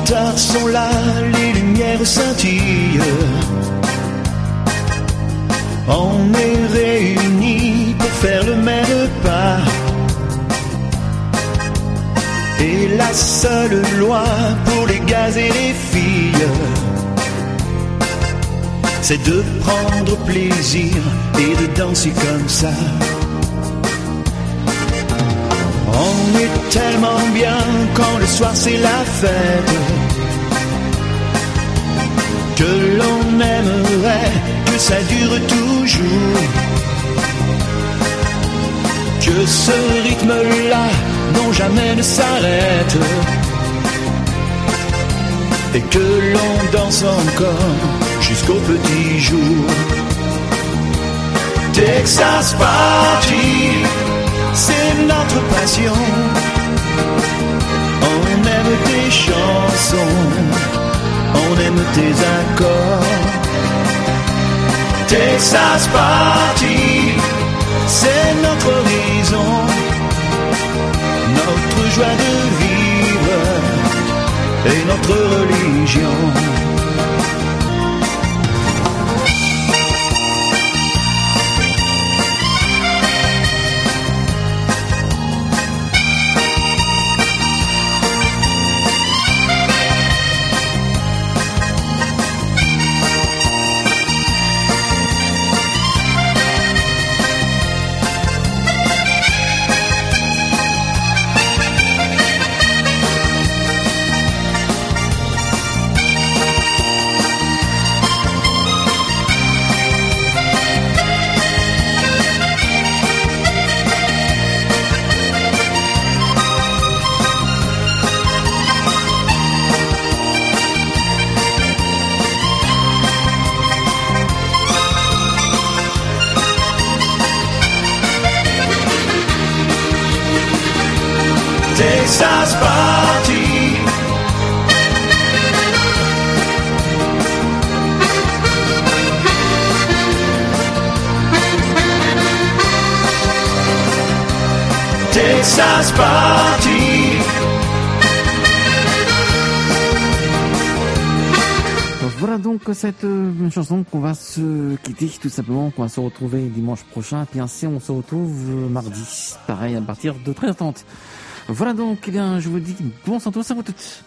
stars sont là, les lumières scintillent. On est réunis pour faire le même pas. Et la seule loi pour les gars et les filles, c'est de prendre plaisir et de danser comme ça. On est tellement bien quand le soir c'est la fête, que l'on aimerait que ça dure toujours, que ce rythme-là non jamais ne s'arrête, et que l'on danse encore jusqu'au petit jour. Texas Party, c'est notre passion. On aime tes chansons, on aime tes accords. Texas Party, c'est notre horizon, notre joie de vivre et notre religion. Texas Party, Texas Party. Voilà donc cette chanson qu'on va se quitter tout simplement, qu'on va se retrouver dimanche prochain. Puis ainsi on se retrouve mardi, pareil à partir de 13h30. Voilà donc, eh bien, je vous dis bon sang tous à vous toutes.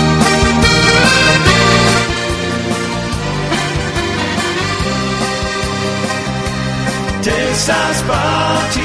Texas Party,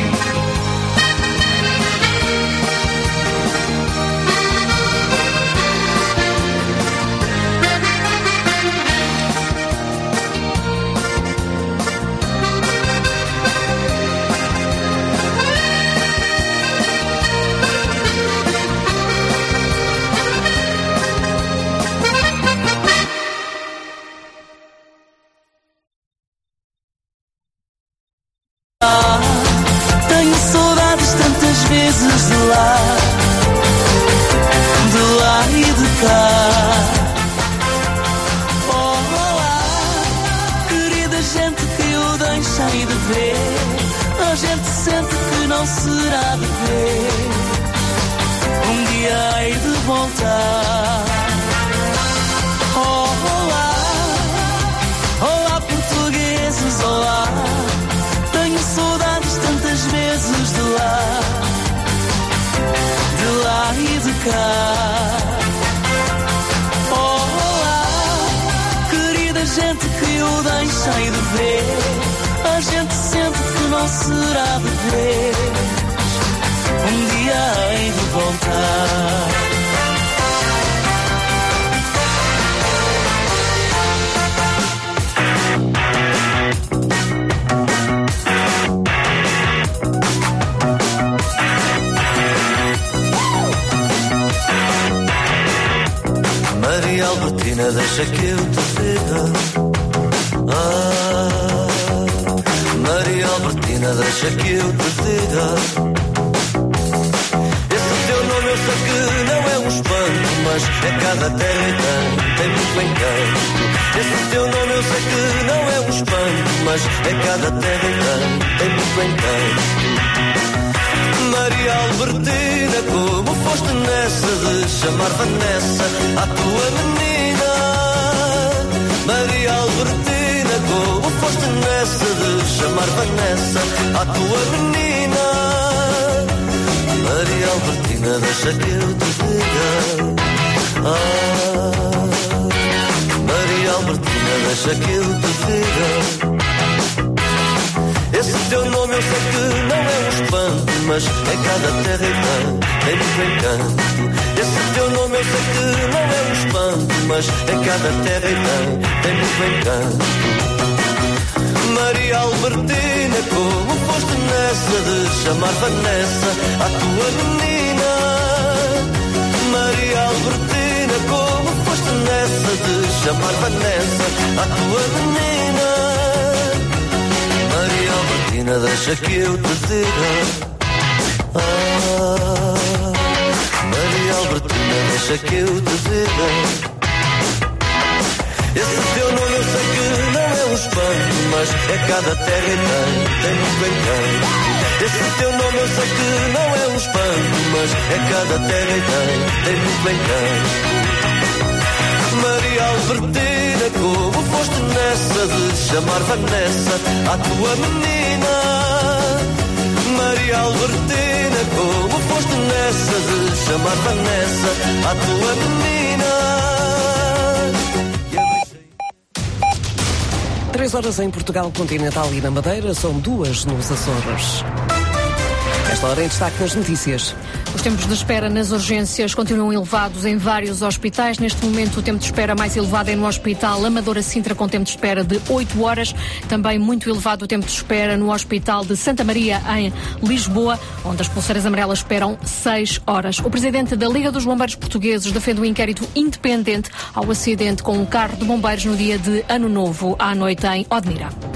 tenho saudades tantas vezes de lá e de cá. Oh lá, querida gente que eu deixei de ver, a gente sente que não será de ver. Um dia hei de voltar. Oh lá, olá portugueses, olá. Tenho saudades tantas vezes de lá e de cá. Oh lá, querida gente que eu deixei de ver, a gente sente que não será de vez. Um dia hei de voltar. Maria Albertina, deixa que eu te diga. Maria Albertina, deixa que eu te diga. Esse teu nome eu sei que não é um espanto, mas é cada terra e tem muito encanto. Esse teu nome eu sei que não é um espanto, mas é cada terra e tem muito encanto. Maria Albertina, como foste nessa de chamar Vanessa à tua menina? Maria Albertina, como foste nessa de chamar Vanessa à tua menina? Maria Albertina, deixa que eu te diga. Maria Albertina, deixa que eu te diga. Esse teu nome eu sei que não é um espanto, mas em cada terra tem muito encanto. Esse teu nome eu sei que não é um espanto, mas em cada terra tem muito encanto. Maria Albertina, como foste nessa de chamar Vanessa à tua menina? Maria Albertina, como foste nessa de chamar Vanessa à tua menina? Maria Albertina, deixa que eu te diga. Maria Albertina, deixa que eu te diga. Esse teu nome eu sei que não é um espanto, mas é cada terra tem muito encanto. Esse teu nome eu sei que não é um espanto, mas é cada terra tem muito encanto. Maria Albertina, como foste nessa de chamar Vanessa à tua menina? Maria Albertina, como foste nessa de chamar Vanessa à tua menina? 3 horas em Portugal continental e na Madeira, são 2 nos Açores. Esta hora em destaque nas notícias. Os tempos de espera nas urgências continuam elevados em vários hospitais. Neste momento, o tempo de espera mais elevado é no Hospital Amadora Sintra, com tempo de espera de 8 horas. Também muito elevado o tempo de espera no Hospital de Santa Maria, em Lisboa, onde as pulseiras amarelas esperam 6 horas. O presidente da Liga dos Bombeiros Portugueses defende um inquérito independente ao acidente com um carro de bombeiros no dia de Ano Novo, à noite, em Odmira.